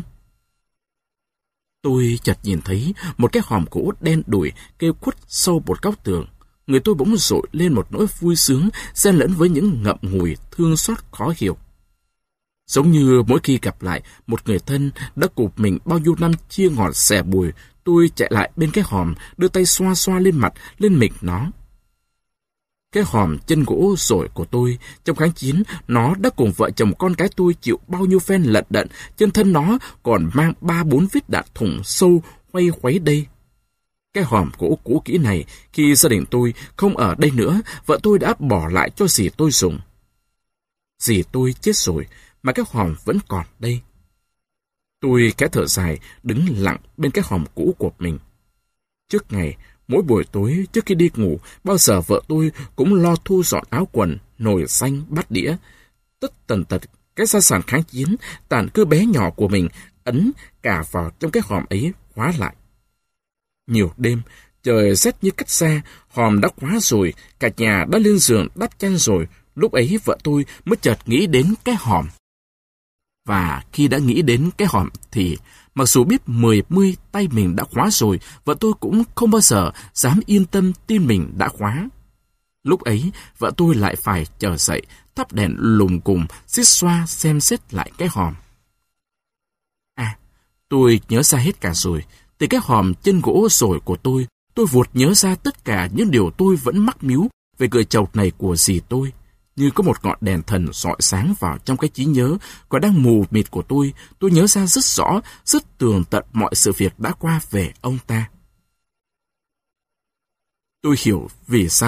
Tôi chợt nhìn thấy một cái hòm gỗ đen đủi kêu khuất sâu một góc tường. Người tôi bỗng dội lên một nỗi vui sướng, xen lẫn với những ngậm ngùi thương xót khó hiểu. Giống như mỗi khi gặp lại một người thân đã cùng mình bao nhiêu năm chia ngọt xẻ bùi, tôi chạy lại bên cái hòm, đưa tay xoa xoa lên mặt, lên mịch nó. Cái hòm chân gỗ rổi của tôi, trong kháng chiến, nó đã cùng vợ chồng con cái tôi chịu bao nhiêu phen lận đận, trên thân nó còn mang ba bốn vết đạn thủng sâu, quay khuấy đây. Cái hòm gỗ cũ kỹ này, khi gia đình tôi không ở đây nữa, vợ tôi đã bỏ lại cho dì tôi dùng. Dì tôi chết rồi, mà cái hòm vẫn còn đây. Tôi khẽ thở dài, đứng lặng bên cái hòm cũ của mình. Trước ngày, mỗi buổi tối trước khi đi ngủ, bao giờ vợ tôi cũng lo thu dọn áo quần, nồi xanh, bát đĩa. Tất tần tật, cái gia sản kháng chiến, tàn cư bé nhỏ của mình, ấn cả vào trong cái hòm ấy khóa lại. Nhiều đêm, trời rét như cắt xa, hòm đã khóa rồi, cả nhà đã lên giường đắp chăn rồi, lúc ấy vợ tôi mới chợt nghĩ đến cái hòm. Và khi đã nghĩ đến cái hòm thì, mặc dù biết mười mươi tay mình đã khóa rồi, vợ tôi cũng không bao giờ dám yên tâm tin mình đã khóa. Lúc ấy, vợ tôi lại phải chờ dậy, thắp đèn lùng cùng, xít xoa xem xét lại cái hòm. À, tôi nhớ ra hết cả rồi. Từ cái hòm chân gỗ rồi của tôi, tôi vụt nhớ ra tất cả những điều tôi vẫn mắc míu về người chồng này của dì tôi. Như có một ngọn đèn thần rọi sáng vào trong cái trí nhớ còn đang mù mịt của tôi, tôi nhớ ra rất rõ, rất tường tận mọi sự việc đã qua về ông ta. Tôi hiểu vì sao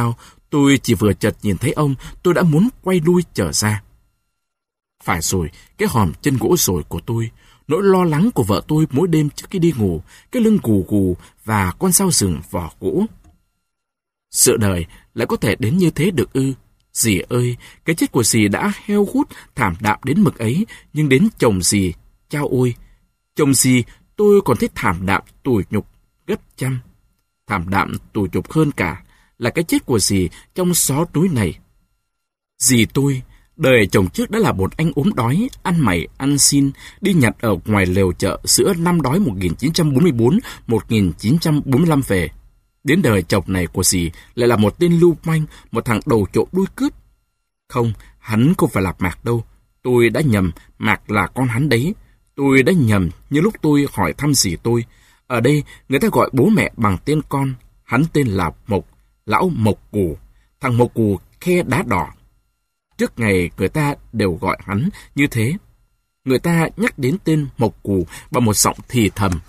Tôi chỉ vừa chợt nhìn thấy ông, tôi đã muốn quay lui trở ra. Phải rồi, cái hòm chân gỗ rồi của tôi, nỗi lo lắng của vợ tôi mỗi đêm trước khi đi ngủ, cái lưng gù gù và con dao rừng vỏ gỗ. Sự đời lại có thể đến như thế được ư? Dì ơi, cái chết của dì đã heo hút, thảm đạm đến mực ấy, nhưng đến chồng dì, chao ôi! Chồng dì tôi còn thấy thảm đạm tủi nhục gấp trăm. Thảm đạm tủi nhục hơn cả là cái chết của dì trong xó núi này. Dì tôi, đời chồng trước đã là một anh ốm đói, ăn mày ăn xin, đi nhặt ở ngoài lều chợ giữa năm đói một nghìn chín trăm bốn mươi tư - một nghìn chín trăm bốn mươi lăm về. Đến đời chồng này của dì lại là một tên lưu manh, một thằng đầu trộm đuôi cướp. Không, hắn không phải là Mạc đâu. Tôi đã nhầm, Mạc là con hắn đấy. Tôi đã nhầm như lúc tôi hỏi thăm dì tôi. Ở đây, người ta gọi bố mẹ bằng tên con. Hắn tên là Mộc, lão Mộc Cù, thằng Mộc Cù khe đá đỏ. Trước ngày người ta đều gọi hắn như thế. Người ta nhắc đến tên Mộc Cù bằng một giọng thì thầm,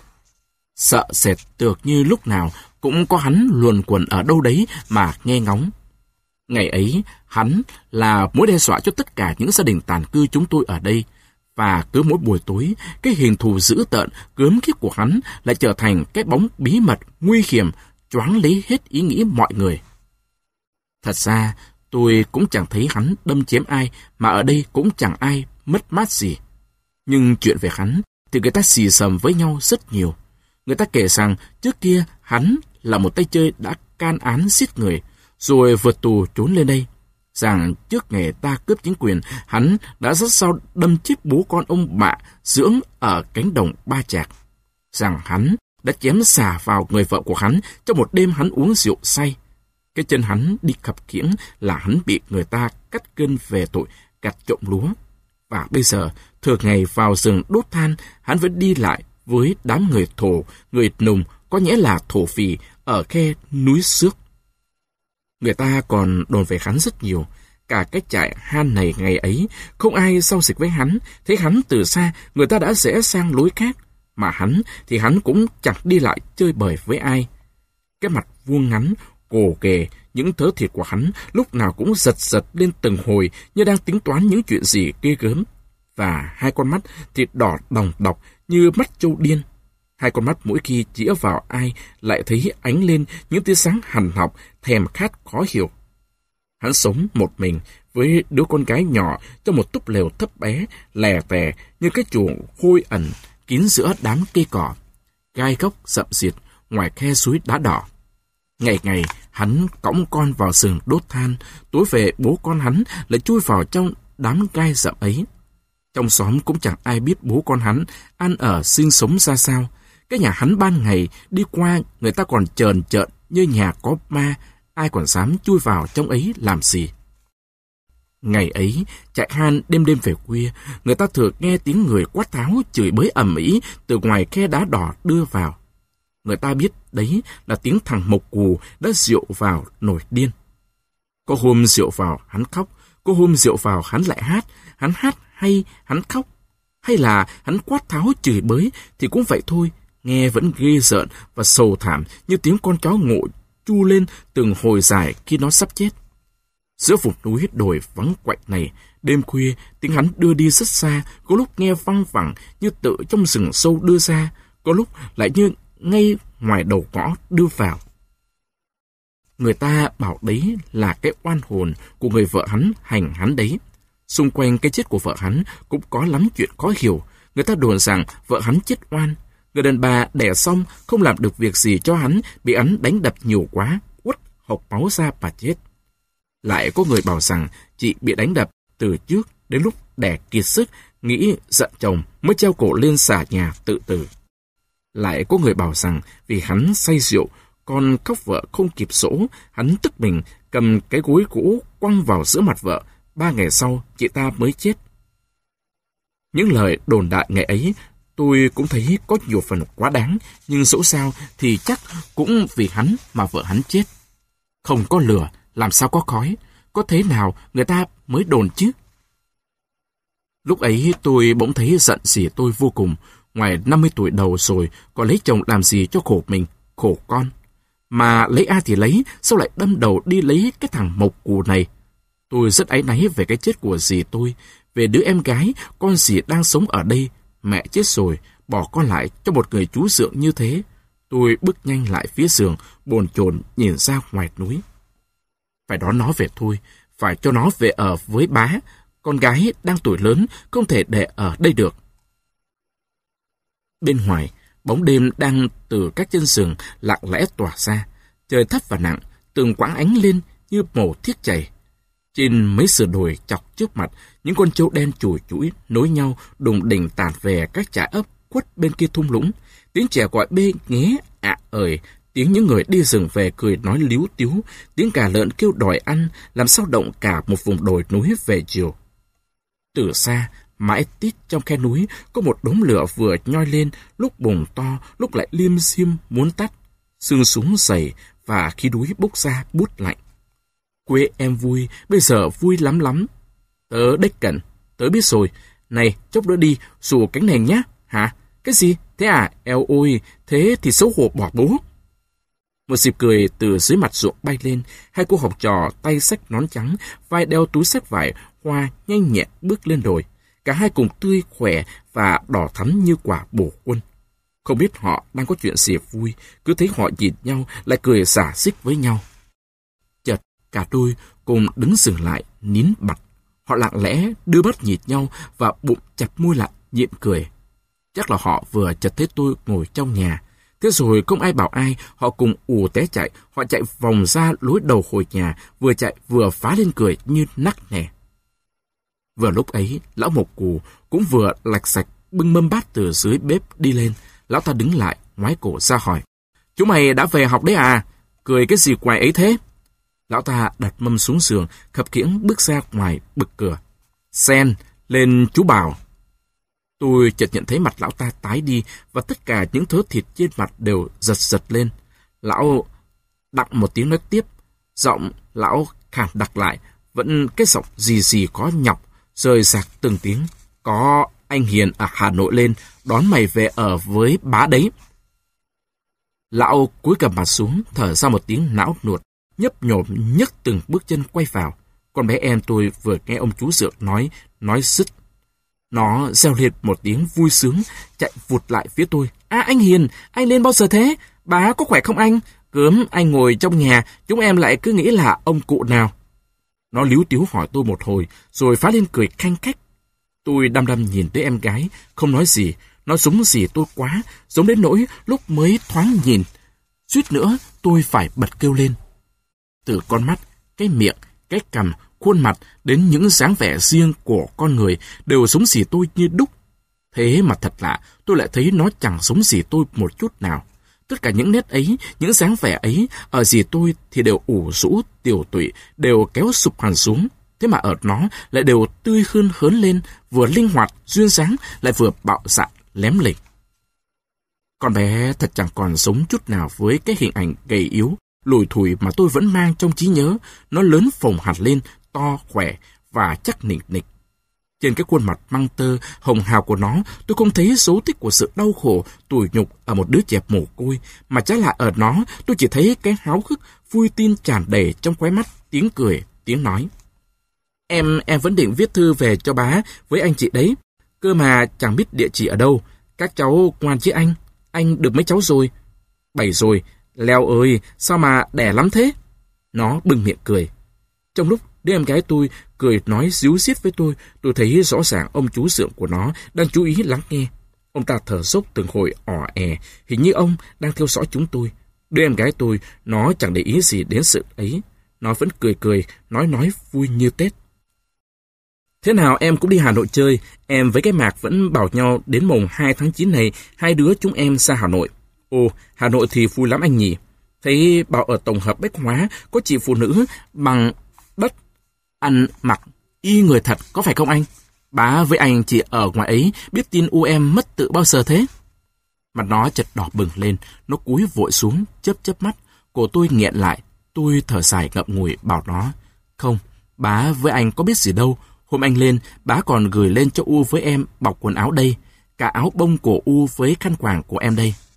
sợ sệt tược như lúc nào cũng có hắn luồn quẩn ở đâu đấy mà nghe ngóng. Ngày ấy, hắn là mối đe dọa cho tất cả những gia đình tàn cư chúng tôi ở đây. Và cứ mỗi buổi tối, cái hình thù dữ tợn, gớm ghiếc của hắn lại trở thành cái bóng bí mật, nguy hiểm, choáng lấy hết ý nghĩ mọi người. Thật ra, tôi cũng chẳng thấy hắn đâm chém ai, mà ở đây cũng chẳng ai mất mát gì. Nhưng chuyện về hắn, thì người ta xì xầm với nhau rất nhiều. Người ta kể rằng trước kia hắn là một tay chơi đã can án giết người, rồi vượt tù trốn lên đây. Rằng trước ngày ta cướp chính quyền, hắn đã rất sao đâm chết bố con ông Bạ dưỡng ở cánh đồng Ba Chạc. Rằng hắn đã chém xả vào người vợ của hắn trong một đêm hắn uống rượu say. Cái chân hắn đi khập khiễng là hắn bị người ta cắt gân về tội gặt trộm lúa. Và bây giờ, thừa ngày vào rừng đốt than, hắn vẫn đi lại với đám người thổ, người nùng, có nghĩa là thổ phỉ, ở khe núi Xước. Người ta còn đồn về hắn rất nhiều. Cả cái trại han này ngày ấy, không ai giao dịch với hắn. Thấy hắn từ xa, người ta đã rẽ sang lối khác. Mà hắn thì hắn cũng chẳng đi lại chơi bời với ai. Cái mặt vuông ngắn, gồ ghề, những thớ thịt của hắn lúc nào cũng giật giật lên từng hồi như đang tính toán những chuyện gì ghê gớm. Và hai con mắt thì đỏ đòng đọc như mắt trâu điên. Hai con mắt mỗi khi chĩa vào ai lại thấy ánh lên những tia sáng hằn học, thèm khát khó hiểu. Hắn sống một mình với đứa con gái nhỏ trong một túp lều thấp bé, lè tè như cái chuồng hôi ẩn kín giữa đám cây cỏ, gai góc rậm rịt ngoài khe suối đá đỏ. Ngày ngày hắn cõng con vào rừng đốt than, tối về bố con hắn lại chui vào trong đám gai rậm ấy. Trong xóm cũng chẳng ai biết bố con hắn ăn ở sinh sống ra sao. Cái nhà hắn ban ngày đi qua người ta còn trờn trợn như nhà có ma, ai còn dám chui vào trong ấy làm gì. Ngày ấy, trại han đêm đêm về khuya, người ta thường nghe tiếng người quát tháo chửi bới ầm ĩ từ ngoài khe đá đỏ đưa vào. Người ta biết đấy là tiếng thằng Mộc Cù đã rượu vào nổi điên. Có hôm rượu vào hắn khóc, có hôm rượu vào hắn lại hát, hắn hát hay hắn khóc, hay là hắn quát tháo chửi bới thì cũng vậy thôi, nghe vẫn ghê rợn và sầu thảm như tiếng con chó ngộ chu lên từng hồi dài khi nó sắp chết. Giữa vùng núi đồi vắng quạnh này, đêm khuya tiếng hắn đưa đi rất xa, có lúc nghe văng vẳng như tự trong rừng sâu đưa ra, có lúc lại như ngay ngoài đầu ngõ đưa vào. Người ta bảo đấy là cái oan hồn của người vợ hắn hành hắn đấy. Xung quanh cái chết của vợ hắn cũng có lắm chuyện khó hiểu. Người ta đồn rằng vợ hắn chết oan. Người đàn bà đẻ xong không làm được việc gì cho hắn, bị hắn đánh đập nhiều quá, uất hộc máu ra mà chết. Lại có người bảo rằng chị bị đánh đập từ trước đến lúc đẻ kiệt sức, nghĩ giận chồng mới treo cổ lên xà nhà tự tử. Lại có người bảo rằng vì hắn say rượu, con khóc vợ không kịp dỗ, hắn tức mình cầm cái gối gỗ quăng vào giữa mặt vợ, ba ngày sau chị ta mới chết. Những lời đồn đại ngày ấy tôi cũng thấy có nhiều phần quá đáng, nhưng dẫu sao thì chắc cũng vì hắn mà vợ hắn chết. Không có lửa, làm sao có khói, có thế nào người ta mới đồn chứ? Lúc ấy tôi bỗng thấy giận dỉ tôi vô cùng. Ngoài năm mươi tuổi đầu rồi, còn lấy chồng làm gì cho khổ mình, khổ con. Mà lấy ai thì lấy, sao lại đâm đầu đi lấy cái thằng mộc cù này? Tôi rất áy náy về cái chết của dì tôi, về đứa em gái, con dì đang sống ở đây. Mẹ chết rồi, bỏ con lại cho một người chú dượng như thế. Tôi bước nhanh lại phía giường, bồn chồn nhìn ra ngoài núi. Phải đón nó về thôi, phải cho nó về ở với bá. Con gái đang tuổi lớn, không thể để ở đây được. Bên ngoài, bóng đêm đang từ các chân rừng lặng lẽ tỏa ra. Trời thấp và nặng, từng quãng ánh lên như màu thiết chảy. Trên mấy sườn đồi chọc trước mặt, những con trâu đen chùi chuỗi nối nhau đùng đỉnh tản về các trại ấp khuất bên kia thung lũng. Tiếng trẻ gọi bê nghé ạ à ời, tiếng những người đi rừng về cười nói líu tíu, tiếng gà lợn kêu đòi ăn làm sao động cả một vùng đồi núi về chiều. Từ xa, mãi tít trong khe núi có một đốm lửa vừa nhoi lên, lúc bùng to, lúc lại liêm xiêm muốn tắt. Sương súng dày và khí núi bốc ra bút lạnh. Quê em vui, bây giờ vui lắm lắm. Tớ đếch cẩn, tớ biết rồi. Này, chốc nữa đi, xù cánh này nhá. Hả? Cái gì? Thế à? Eo ôi, thế thì xấu hổ bỏ bố. Một dịp cười từ dưới mặt ruộng bay lên, hai cô học trò tay xách nón trắng, vai đeo túi xách vải, hoa nhanh nhẹn bước lên đồi. Cả hai cùng tươi, khỏe và đỏ thắm như quả bổ quân. Không biết họ đang có chuyện gì vui, cứ thấy họ nhìn nhau lại cười xả xích với nhau. Chợt cả đôi cùng đứng dừng lại, nín bặt. Họ lặng lẽ đưa mắt nhìn nhau và bụng chặt môi lại, nhịn cười. Chắc là họ vừa chợt thấy tôi ngồi trong nhà. Thế rồi không ai bảo ai, họ cùng ù té chạy, họ chạy vòng ra lối đầu hồi nhà, vừa chạy vừa phá lên cười như nắc nẻ. Vừa lúc ấy, lão Mộc Cù cũng vừa lạch sạch bưng mâm bát từ dưới bếp đi lên. Lão ta đứng lại, ngoái cổ ra hỏi: Chú mày đã về học đấy à? Cười cái gì quài ấy thế? Lão ta đặt mâm xuống giường, khập khiễng bước ra ngoài bực cửa. Sen, lên chú bảo. Tôi chợt nhận thấy mặt lão ta tái đi và tất cả những thớ thịt trên mặt đều giật giật lên. Lão đặng một tiếng nói tiếp, giọng lão khàn đặc lại, vẫn cái giọng gì gì có nhọc, rời rạc từng tiếng. Có anh Hiền ở Hà Nội lên, đón mày về ở với bá đấy. Lão cúi gằm mặt xuống, thở ra một tiếng não nuột, nhấp nhổm nhấc từng bước chân quay vào. Con bé em tôi vừa nghe ông chú Dượng nói, nói dứt. Nó reo lên một tiếng vui sướng, chạy vụt lại phía tôi. À anh Hiền, anh lên bao giờ thế? Bá có khỏe không anh? Cớm anh ngồi trong nhà, chúng em lại cứ nghĩ là ông cụ nào. Nó líu tíu hỏi tôi một hồi, rồi phá lên cười khanh khách. Tôi đăm đăm nhìn đứa em gái, không nói gì. Nó giống gì tôi quá, giống đến nỗi lúc mới thoáng nhìn. Suýt nữa tôi phải bật kêu lên. Từ con mắt, cái miệng, cái cằm, khuôn mặt đến những dáng vẻ riêng của con người đều giống gì tôi như đúc. Thế mà thật lạ, tôi lại thấy nó chẳng giống gì tôi một chút nào. Tất cả những nét ấy, những dáng vẻ ấy, ở dì tôi thì đều ủ rũ, tiều tụy, đều kéo sụp hẳn xuống. Thế mà ở nó lại đều tươi hơn hớn lên, vừa linh hoạt, duyên dáng, lại vừa bạo dạn, lém lỉnh. Con bé thật chẳng còn giống chút nào với cái hình ảnh gầy yếu, lùi thủi mà tôi vẫn mang trong trí nhớ. Nó lớn phồng hẳn lên, to, khỏe và chắc nịch nịch. Trên cái khuôn mặt măng tơ, hồng hào của nó, tôi không thấy dấu tích của sự đau khổ, tủi nhục ở một đứa trẻ mồ côi, mà trái lại ở nó, tôi chỉ thấy cái háo hức, vui tin tràn đầy trong khóe mắt, tiếng cười, tiếng nói. Em, em vẫn định viết thư về cho bá với anh chị đấy, cơ mà chẳng biết địa chỉ ở đâu. Các cháu ngoan chứ anh, anh được mấy cháu rồi? Bảy rồi, Leo ơi, sao mà đẻ lắm thế? Nó bừng miệng cười. Trong lúc đứa em gái tôi cười nói díu dít với tôi, tôi thấy rõ ràng ông chú Dượng của nó đang chú ý lắng nghe. Ông ta thở dốc từng hồi ỏ è, hình như ông đang theo dõi chúng tôi. Đứa em gái tôi, nó chẳng để ý gì đến sự ấy. Nó vẫn cười cười, nói nói vui như Tết. Thế nào em cũng đi Hà Nội chơi, em với cái Mạc vẫn bảo nhau đến mùng hai tháng chín này, hai đứa chúng em ra Hà Nội. Ồ, Hà Nội thì vui lắm anh nhỉ. Thấy bảo ở tổng hợp Bách Hóa có chị phụ nữ bằng đất, ăn mặc y người thật, có phải không anh? Bá với anh chị ở ngoài ấy biết tin u em mất tự bao giờ thế? Mặt nó chật đỏ bừng lên, nó cúi vội xuống, chớp chớp mắt. Cổ tôi nghẹn lại, tôi thở dài ngậm ngùi bảo nó. Không, bá với anh có biết gì đâu. Hôm anh lên, bá còn gửi lên cho U với em bọc quần áo đây. Cả áo bông của U với khăn quàng của em đây.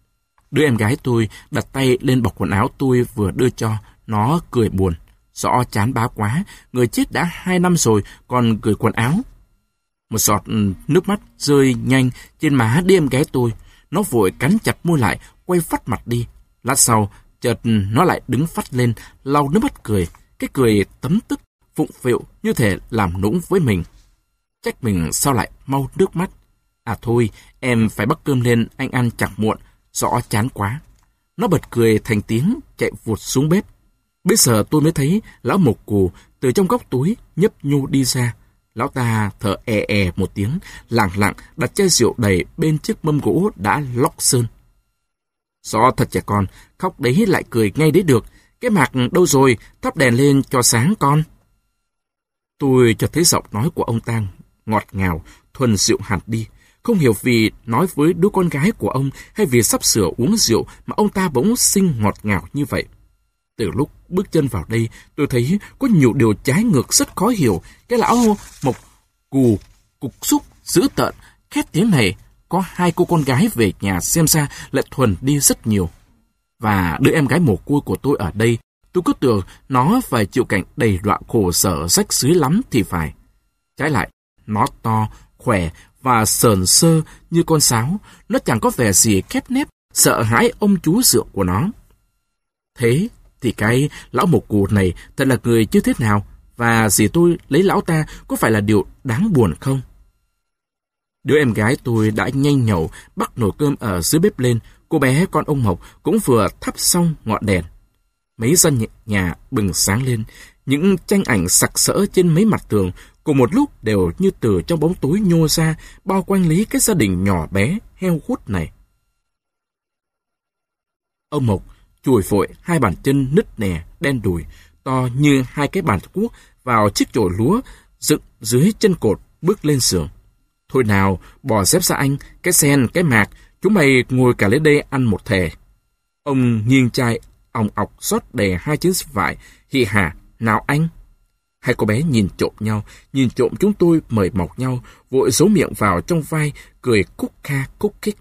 Đứa em gái tôi đặt tay lên bọc quần áo tôi vừa đưa cho, nó cười buồn. Rõ chán bá quá, người chết đã hai năm rồi còn gửi quần áo. Một giọt nước mắt rơi nhanh trên má đứa em gái tôi. Nó vội cắn chặt môi lại, quay phắt mặt đi. Lát sau, chợt nó lại đứng phắt lên, lau nước mắt cười. Cái cười tấm tức, phụng phịu như thể làm nũng với mình. Trách mình sao lại mau nước mắt. À thôi, em phải bắt cơm lên, anh ăn chẳng muộn, rõ chán quá. Nó bật cười thành tiếng, chạy vụt xuống bếp. Bây giờ tôi mới thấy lão Mộc Cù từ trong góc túi nhấp nhô đi ra. Lão ta thở è è một tiếng, lặng lặng đặt chai rượu đầy bên chiếc mâm gỗ đã lóc sơn. Rõ thật trẻ con, khóc đấy lại cười ngay đấy được. Cái mạc đâu rồi, thắp đèn lên cho sáng con. Tôi chợt thấy giọng nói của ông ta ngọt ngào, thuần dịu hẳn đi. Không hiểu vì nói với đứa con gái của ông hay vì sắp sửa uống rượu mà ông ta bỗng sinh ngọt ngào như vậy. Từ lúc bước chân vào đây, tôi thấy có nhiều điều trái ngược rất khó hiểu. Cái lão Mộc Cù, cục xúc, dữ tợn, khét tiếng này, có hai cô con gái về nhà xem ra lại thuần đi rất nhiều. Và đứa em gái mồ côi của tôi ở đây, tôi cứ tưởng nó phải chịu cảnh đầy đọa khổ sở rách rưới lắm thì phải. Trái lại, nó to, khỏe và sờn sơ như con sáo, nó chẳng có vẻ gì khép nép, sợ hãi ông chú rượu của nó. Thế thì cái lão Mộc Cù này thật là người chứ thế nào, và dì tôi lấy lão ta có phải là điều đáng buồn không? Đứa em gái tôi đã nhanh nhẩu bắt nồi cơm ở dưới bếp lên, cô bé con ông Mộc cũng vừa thắp xong ngọn đèn. Mấy gian nhà bừng sáng lên, những tranh ảnh sặc sỡ trên mấy mặt tường cùng một lúc đều như từ trong bóng tối nhô ra, bao quanh lấy cái gia đình nhỏ bé heo hút này. Ông Mộc chùi vội hai bàn chân nứt nẻ, đen đùi, to như hai cái bàn cuốc vào chiếc chổi lúa dựng dưới chân cột, bước lên giường. Thôi nào, bỏ dép ra anh, cái sen, cái mạc, chúng mày ngồi cả lên đây ăn một thề. Ông nghiêng chai, òng ọc rót đầy hai chiếc vải, hì hả, nào anh. Hai cô bé nhìn trộm nhau, nhìn trộm chúng tôi mời mọc nhau, vội giấu miệng vào trong vai, cười cúc kha cúc kích.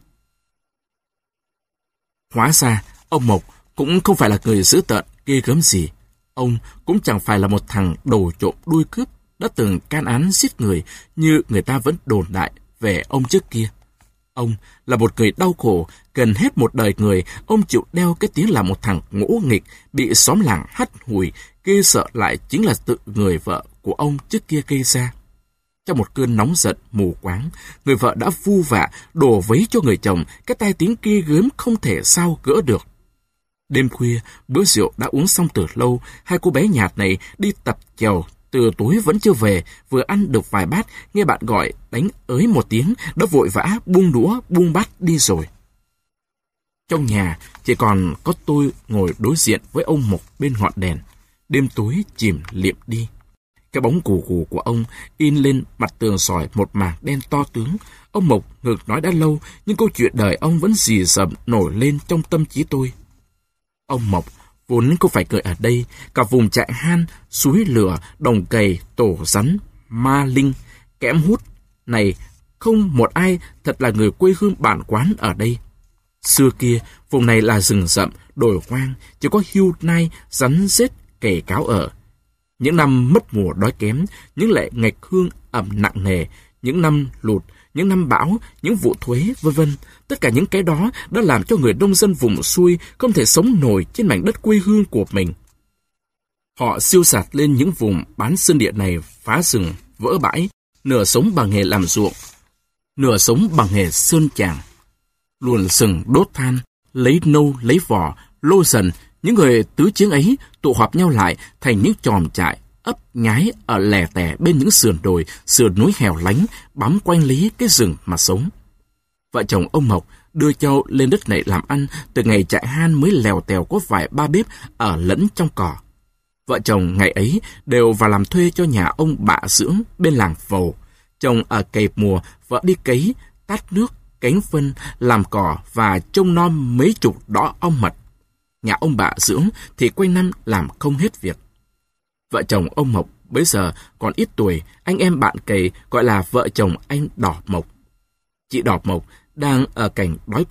Hóa ra, ông Mộc cũng không phải là người dữ tợn, ghê gớm gì. Ông cũng chẳng phải là một thằng đồ trộm đuôi cướp, đã từng can án giết người như người ta vẫn đồn đại về ông trước kia. Ông là một người đau khổ, gần hết một đời người, ông chịu đeo cái tiếng là một thằng ngỗ nghịch, bị xóm làng hắt hủi, ghê sợ lại chính là tự người vợ của ông trước kia gây ra. Trong một cơn nóng giận mù quáng, người vợ đã vu vạ, đổ vấy cho người chồng cái tai tiếng ghê gớm không thể sao gỡ được. Đêm khuya, bữa rượu đã uống xong từ lâu, hai cô bé nhạt này đi tập chèo, từ tối vẫn chưa về, vừa ăn được vài bát, nghe bạn gọi đánh ới một tiếng, đã vội vã buông đũa, buông bát đi rồi. Trong nhà chỉ còn có tôi ngồi đối diện với ông Mộc bên ngọn đèn. Đêm tối chìm liệm đi. Cái bóng gù gù của ông in lên mặt tường sỏi một mảng đen to tướng. Ông Mộc ngược nói đã lâu, nhưng câu chuyện đời ông vẫn rì rầm nổi lên trong tâm trí tôi. Ông Mộc vốn không phải người ở đây, cả vùng trại Han, suối lửa, đồng cày, tổ rắn, ma linh, kẽm hút này, không một ai thật là người quê hương bản quán ở đây. Xưa kia, vùng này là rừng rậm, đồi hoang, chỉ có hươu nai, rắn rết, kể cáo ở. Những năm mất mùa đói kém, những lệ ngạch hương ẩm nặng nề, những năm lụt, những năm bão, những vụ thuế, vân vân, tất cả những cái đó đã làm cho người nông dân vùng xuôi không thể sống nổi trên mảnh đất quê hương của mình. Họ siêu sạt lên những vùng bán sơn địa này, phá rừng, vỡ bãi, nửa sống bằng nghề làm ruộng, nửa sống bằng nghề sơn tràng, luồn sừng đốt than, lấy nâu lấy vỏ, lô dần. Những người tứ chiến ấy tụ họp nhau lại thành những chòm trại, ấp nhái ở lẻ tẻ bên những sườn đồi, sườn núi hẻo lánh, bám quanh lý cái rừng mà sống. Vợ chồng ông Mộc đưa nhau lên đất này làm ăn từ ngày trại Han mới lèo tèo có vài ba bếp ở lẫn trong cỏ. Vợ chồng ngày ấy đều vào làm thuê cho nhà ông Bạ Dưỡng bên làng Vầu. Chồng ở cày mùa, vợ đi cấy, tát nước, cánh phân, làm cỏ và trông nom mấy chục đõ ong mật. Nhà ông Bạ Dưỡng thì quanh năm làm không hết việc. Vợ chồng ông Mộc bấy giờ còn ít tuổi, anh em bạn cày gọi là vợ chồng anh Đỏ Mộc. Chị Đỏ Mộc đang ở cảnh đói khổ,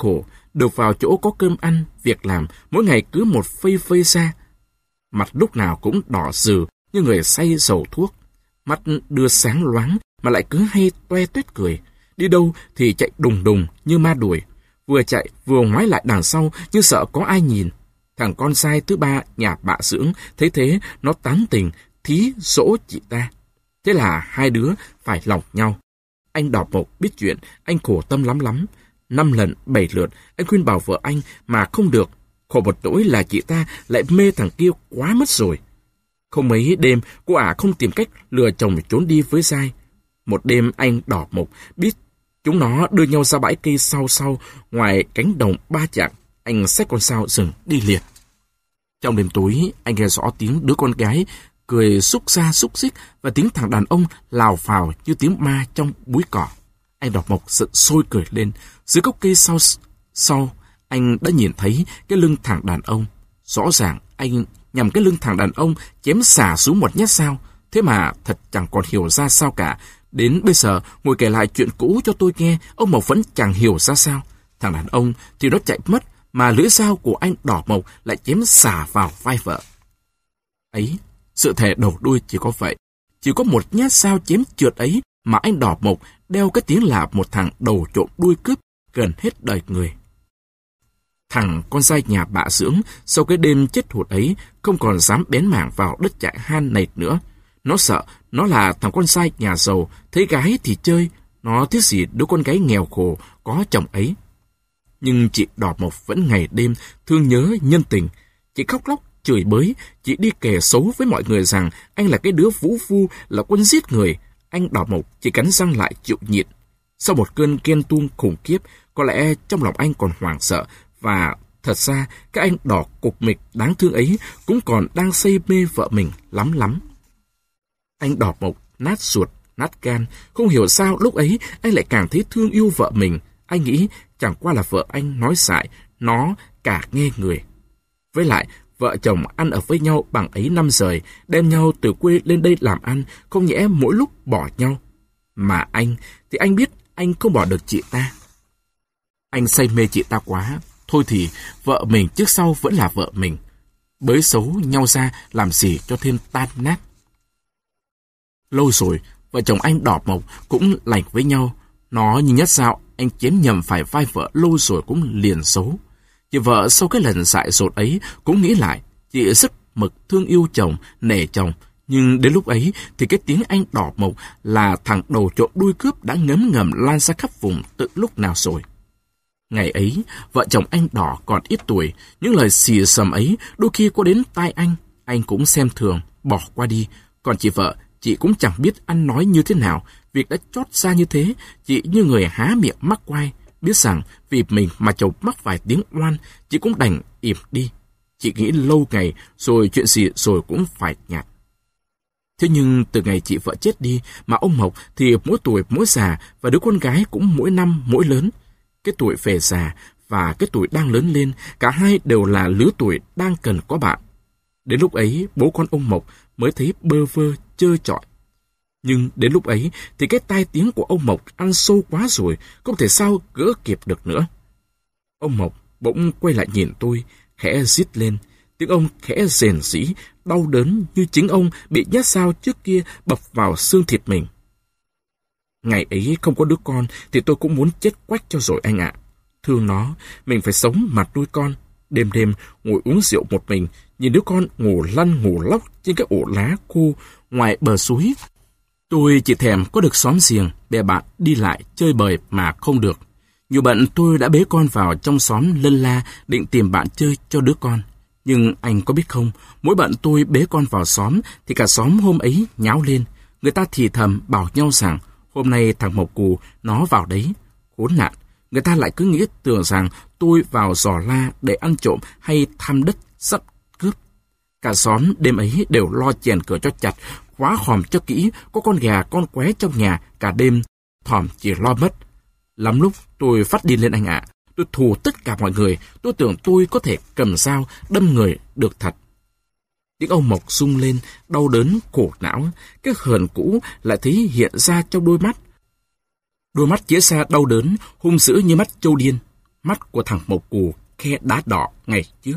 được vào chỗ có cơm ăn, việc làm, mỗi ngày cứ một phây phây ra. Mặt lúc nào cũng đỏ rừ như người say dầu thuốc. Mắt đưa sáng loáng mà lại cứ hay toe toét cười. Đi đâu thì chạy đùng đùng như ma đuổi. Vừa chạy vừa ngoái lại đằng sau như sợ có ai nhìn. Thằng con trai thứ ba nhà bạ dưỡng thấy thế nó tán tình thí dỗ chị ta. Thế là hai đứa phải lòng nhau. Anh Đỏ Mộc biết chuyện, anh khổ tâm lắm lắm. Năm lần bảy lượt anh khuyên bảo vợ anh mà không được. Khổ một nỗi là chị ta lại mê thằng kia quá mất rồi. Không mấy đêm cô ả không tìm cách lừa chồng trốn đi với Giai. Một đêm anh Đỏ Mộc biết chúng nó đưa nhau ra bãi cây sau sau ngoài cánh đồng ba chạng. Anh xách con sao rừng đi liệt. Trong đêm tối anh nghe rõ tiếng đứa con gái cười xúc xa xúc xích và tiếng thằng đàn ông lào phào như tiếng ma trong búi cỏ. Anh Đỏ Mộc giận sôi cười lên. Dưới gốc cây sau sau anh đã nhìn thấy cái lưng thằng đàn ông. Rõ ràng anh nhằm cái lưng thằng đàn ông chém xả xuống một nhát dao. Thế mà thật chẳng còn hiểu ra sao cả. Đến bây giờ ngồi kể lại chuyện cũ cho tôi nghe, ông Mộc vẫn chẳng hiểu ra sao. Thằng đàn ông thì nó chạy mất, mà lưỡi dao của anh Đỏ Mộc lại chém xả vào vai vợ. Ấy, sự thể đầu đuôi chỉ có vậy. Chỉ có một nhát dao chém trượt ấy mà anh Đỏ Mộc đeo cái tiếng là một thằng đầu trộm đuôi cướp gần hết đời người. Thằng con trai nhà bạ dưỡng sau cái đêm chết hụt ấy không còn dám bén mảng vào đất trại han này nữa. Nó sợ nó là thằng con trai nhà giàu, thấy gái thì chơi, nó tiếc gì đứa con gái nghèo khổ có chồng ấy. Nhưng chị Đỏ Mộc vẫn ngày đêm thương nhớ nhân tình. Chị khóc lóc, chửi bới, chị đi kể xấu với mọi người rằng anh là cái đứa vũ phu, là quân giết người. Anh Đỏ Mộc chỉ cắn răng lại chịu nhịn. Sau một cơn ghen tuông khủng khiếp, có lẽ trong lòng anh còn hoảng sợ, và thật ra cái anh đỏ cục mịch đáng thương ấy cũng còn đang say mê vợ mình lắm lắm. Anh Đỏ Mộc nát ruột, nát gan, không hiểu sao lúc ấy anh lại càng thấy thương yêu vợ mình. Anh nghĩ chẳng qua là vợ anh nói dại, nó cả nghe người. Với lại, vợ chồng ăn ở với nhau bằng ấy năm rời, đem nhau từ quê lên đây làm ăn, không nhẽ mỗi lúc bỏ nhau. Mà anh, thì anh biết anh không bỏ được chị ta. Anh say mê chị ta quá, thôi thì vợ mình trước sau vẫn là vợ mình. Bới xấu nhau ra làm gì cho thêm tan nát. Lâu rồi, vợ chồng anh Đỏ Mộc cũng lành với nhau. Nó như nhát dao, anh chém nhầm phải vai vợ lâu rồi cũng liền xấu. Chị vợ sau cái lần dại dột ấy cũng nghĩ lại, chị rất mực thương yêu chồng, nể chồng. Nhưng đến lúc ấy thì cái tiếng anh Đỏ Mộc là thằng đầu trộm đuôi cướp đã ngấm ngầm lan ra khắp vùng từ lúc nào rồi. Ngày ấy, vợ chồng anh Đỏ còn ít tuổi, những lời xì xầm ấy đôi khi có đến tai anh, anh cũng xem thường, bỏ qua đi. Còn chị vợ, chị cũng chẳng biết ăn nói như thế nào, việc đã chót ra như thế, chị như người há miệng mắc quai, biết rằng vì mình mà chồng mắc vài tiếng oan, chị cũng đành im đi. Chị nghĩ lâu ngày, rồi chuyện gì rồi cũng phải nhạt. Thế nhưng từ ngày chị vợ chết đi, mà ông Mộc thì mỗi tuổi mỗi già, và đứa con gái cũng mỗi năm mỗi lớn. Cái tuổi về già và cái tuổi đang lớn lên, cả hai đều là lứa tuổi đang cần có bạn. Đến lúc ấy, bố con ông Mộc mới thấy bơ vơ, trơ trọi. Nhưng đến lúc ấy thì cái tai tiếng của ông Mộc ăn sâu quá rồi, không thể sao gỡ kịp được nữa. Ông Mộc bỗng quay lại nhìn tôi, khẽ rít lên. Tiếng ông khẽ rền rĩ, đau đớn như chính ông bị nhát dao trước kia bập vào xương thịt mình. Ngày ấy không có đứa con thì tôi cũng muốn chết quách cho rồi anh ạ. Thương nó, mình phải sống mà nuôi con. Đêm đêm ngồi uống rượu một mình, nhìn đứa con ngủ lăn ngủ lóc trên cái ổ lá khô ngoài bờ suối. Tôi chỉ thèm có được xóm giềng, bè bạn đi lại chơi bời mà không được. Nhiều bận tôi đã bế con vào trong xóm lân la định tìm bạn chơi cho đứa con. Nhưng anh có biết không, mỗi bận tôi bế con vào xóm thì cả xóm hôm ấy nháo lên. Người ta thì thầm bảo nhau rằng hôm nay thằng Mộc Cù nó vào đấy. Khốn nạn, người ta lại cứ nghĩ tưởng rằng tôi vào giò la để ăn trộm hay thăm đất sắp cướp. Cả xóm đêm ấy đều lo chèn cửa cho chặt, khóa hòm cho kỹ, có con gà con qué trong nhà cả đêm, thòm chỉ lo mất. Lắm lúc tôi phát điên lên anh ạ. Tôi thù tất cả mọi người, tôi tưởng tôi có thể cầm dao đâm người được thật. Tiếng ông Mộc rung lên, đau đớn, khổ não, cái hờn cũ lại thấy hiện ra trong đôi mắt. Đôi mắt chĩa xa đau đớn, hung dữ như mắt trâu điên. mắt của thằng Mộc Cù khe đá đỏ ngày trước.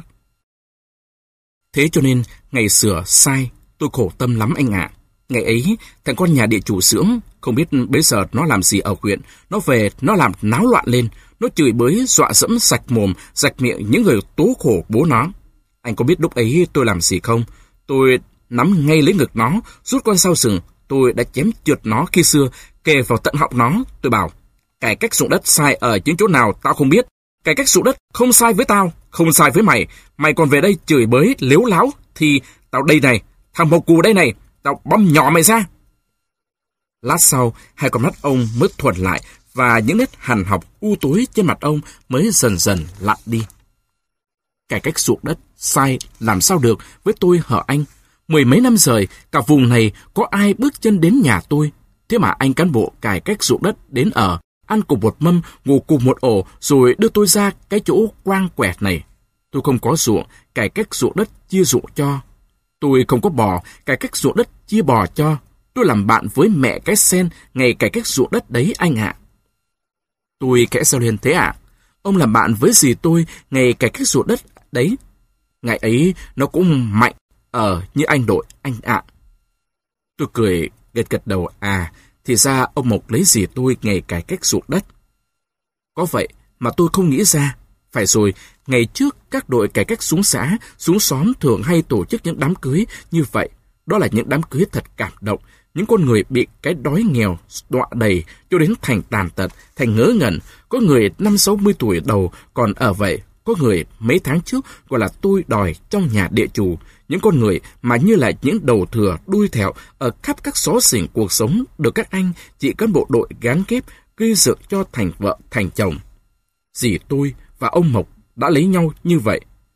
Thế cho nên, ngày sửa sai, tôi khổ tâm lắm anh ạ. Ngày ấy, thằng con nhà địa chủ xưởng, không biết bây giờ nó làm gì ở huyện, nó về, nó làm náo loạn lên, nó chửi bới, dọa dẫm sạch mồm, sạch miệng những người tố khổ bố nó. Anh có biết lúc ấy tôi làm gì không? Tôi nắm ngay lấy ngực nó, rút con dao sừng, tôi đã chém trượt nó khi xưa, kề vào tận họng nó. Tôi bảo, cải cách ruộng đất sai ở những chỗ nào tao không biết. Cải cách ruộng đất không sai với tao, không sai với mày. Mày còn về đây chửi bới, lếu láo, thì tao đây này, thằng Mộc Cù đây này, tao băm nhỏ mày ra. Lát sau, hai con mắt ông mới thuần lại, và những nét hằn học u tối trên mặt ông mới dần dần lặn đi. Cải cách ruộng đất sai làm sao được với tôi hở anh? Mười mấy năm rồi, cả vùng này có ai bước chân đến nhà tôi? Thế mà anh cán bộ cải cách ruộng đất đến ở, ăn cùng một mâm, ngủ cùng một ổ, rồi đưa tôi ra cái chỗ quang quẹt này. Tôi không có ruộng, cải cách ruộng đất chia ruộng cho. Tôi không có bò, cải cách ruộng đất chia bò cho. Tôi làm bạn với mẹ cái sen ngày cải cách ruộng đất đấy anh ạ. Tôi khẽ reo lên, thế ạ? Ông làm bạn với dì tôi ngày cải cách ruộng đất đấy. Ngày ấy nó cũng mạnh ở như anh đội anh ạ. Tôi cười gật gật đầu, à, thì ra ông Mộc lấy dì tôi ngày cải cách ruộng đất. Có vậy mà tôi không nghĩ ra. Phải rồi, ngày trước các đội cải cách xuống xã, xuống xóm thường hay tổ chức những đám cưới như vậy. Đó là những đám cưới thật cảm động. Những con người bị cái đói nghèo đọa đầy cho đến thành tàn tật, thành ngớ ngẩn. Có người năm sáu mươi tuổi đầu còn ở vậy. Có người mấy tháng trước gọi là tôi đòi trong nhà địa chủ. Những con người mà như là những đầu thừa đuôi thẹo ở khắp các xó xỉnh cuộc sống được các anh chị cán bộ đội gán ghép gây dựng cho thành vợ thành chồng. Dì tôi và ông Mộc đã lấy nhau như vậy.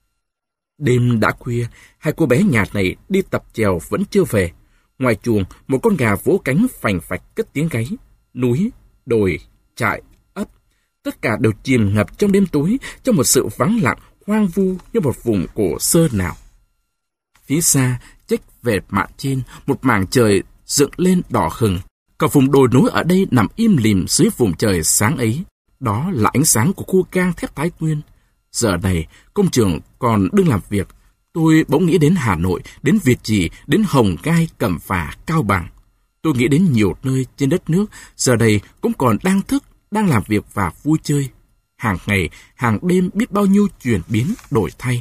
Đêm đã khuya, hai cô bé nhà này đi tập chèo vẫn chưa về. Ngoài chuồng, một con gà vỗ cánh phành phạch cất tiếng gáy. Núi, đồi, trại, ấp, tất cả đều chìm ngập trong đêm tối, trong một sự vắng lặng, hoang vu như một vùng cổ xưa nào. Phía xa, chếch về mạn trên, một mảng trời dựng lên đỏ khừng. Cả vùng đồi núi ở đây nằm im lìm dưới vùng trời sáng ấy. Đó là ánh sáng của khu gang thép Thái Nguyên. Giờ này, công trường còn đương làm việc. Tôi bỗng nghĩ đến Hà Nội, đến Việt Trì, đến Hồng Gai, Cẩm Phả, Cao Bằng. Tôi nghĩ đến nhiều nơi trên đất nước, giờ đây cũng còn đang thức, đang làm việc và vui chơi. Hàng ngày, hàng đêm biết bao nhiêu chuyển biến, đổi thay.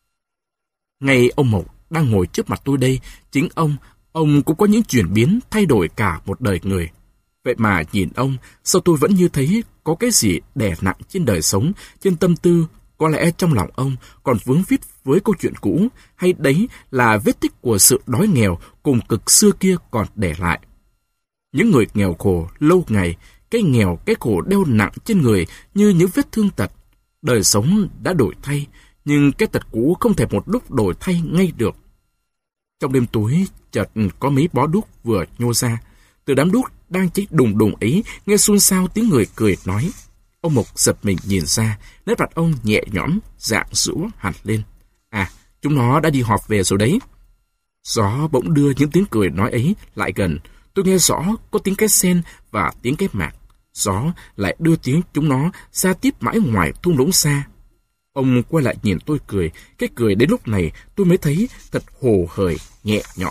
Ngay ông Mộc đang ngồi trước mặt tôi đây, chính ông, ông cũng có những chuyển biến thay đổi cả một đời người. Vậy mà nhìn ông, sao tôi vẫn như thấy có cái gì đè nặng trên đời sống, trên tâm tư. Có lẽ trong lòng ông còn vướng víu với câu chuyện cũ, hay đấy là vết tích của sự đói nghèo cùng cực xưa kia còn để lại. Những người nghèo khổ lâu ngày, cái nghèo, cái khổ đeo nặng trên người như những vết thương tật. Đời sống đã đổi thay, nhưng cái tật cũ không thể một lúc đổi thay ngay được. Trong đêm tối, chợt có mấy bó đuốc vừa nhô ra. Từ đám đuốc đang cháy đùng đùng ấy, nghe xôn xao tiếng người cười nói. Ông Mộc giật mình nhìn ra, nét mặt ông nhẹ nhõm, rạng rỡ hẳn lên. À, chúng nó đã đi họp về rồi đấy. Gió bỗng đưa những tiếng cười nói ấy lại gần. Tôi nghe rõ có tiếng cái sen và tiếng cái mạc. Gió lại đưa tiếng chúng nó ra tiếp mãi ngoài thung lũng xa. Ông quay lại nhìn tôi cười. Cái cười đến lúc này tôi mới thấy thật hồ hởi, nhẹ nhõm.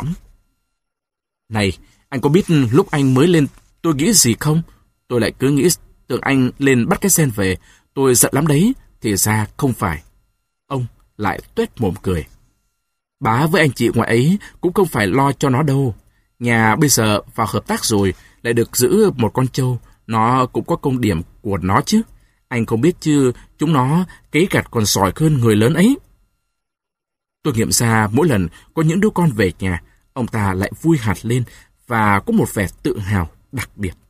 Này, anh có biết lúc anh mới lên tôi nghĩ gì không? Tôi lại cứ nghĩ tưởng anh lên bắt cái sen về. Tôi giận lắm đấy. Thì ra không phải. Ông lại tuét mồm cười. Bá với anh chị ngoại ấy cũng không phải lo cho nó đâu. Nhà bây giờ vào hợp tác rồi, lại được giữ một con trâu. Nó cũng có công điểm của nó chứ. Anh không biết chứ, chúng nó cấy gặt còn giỏi hơn người lớn ấy. Tôi nghiệm ra mỗi lần có những đứa con về nhà, ông ta lại vui hẳn lên và có một vẻ tự hào đặc biệt.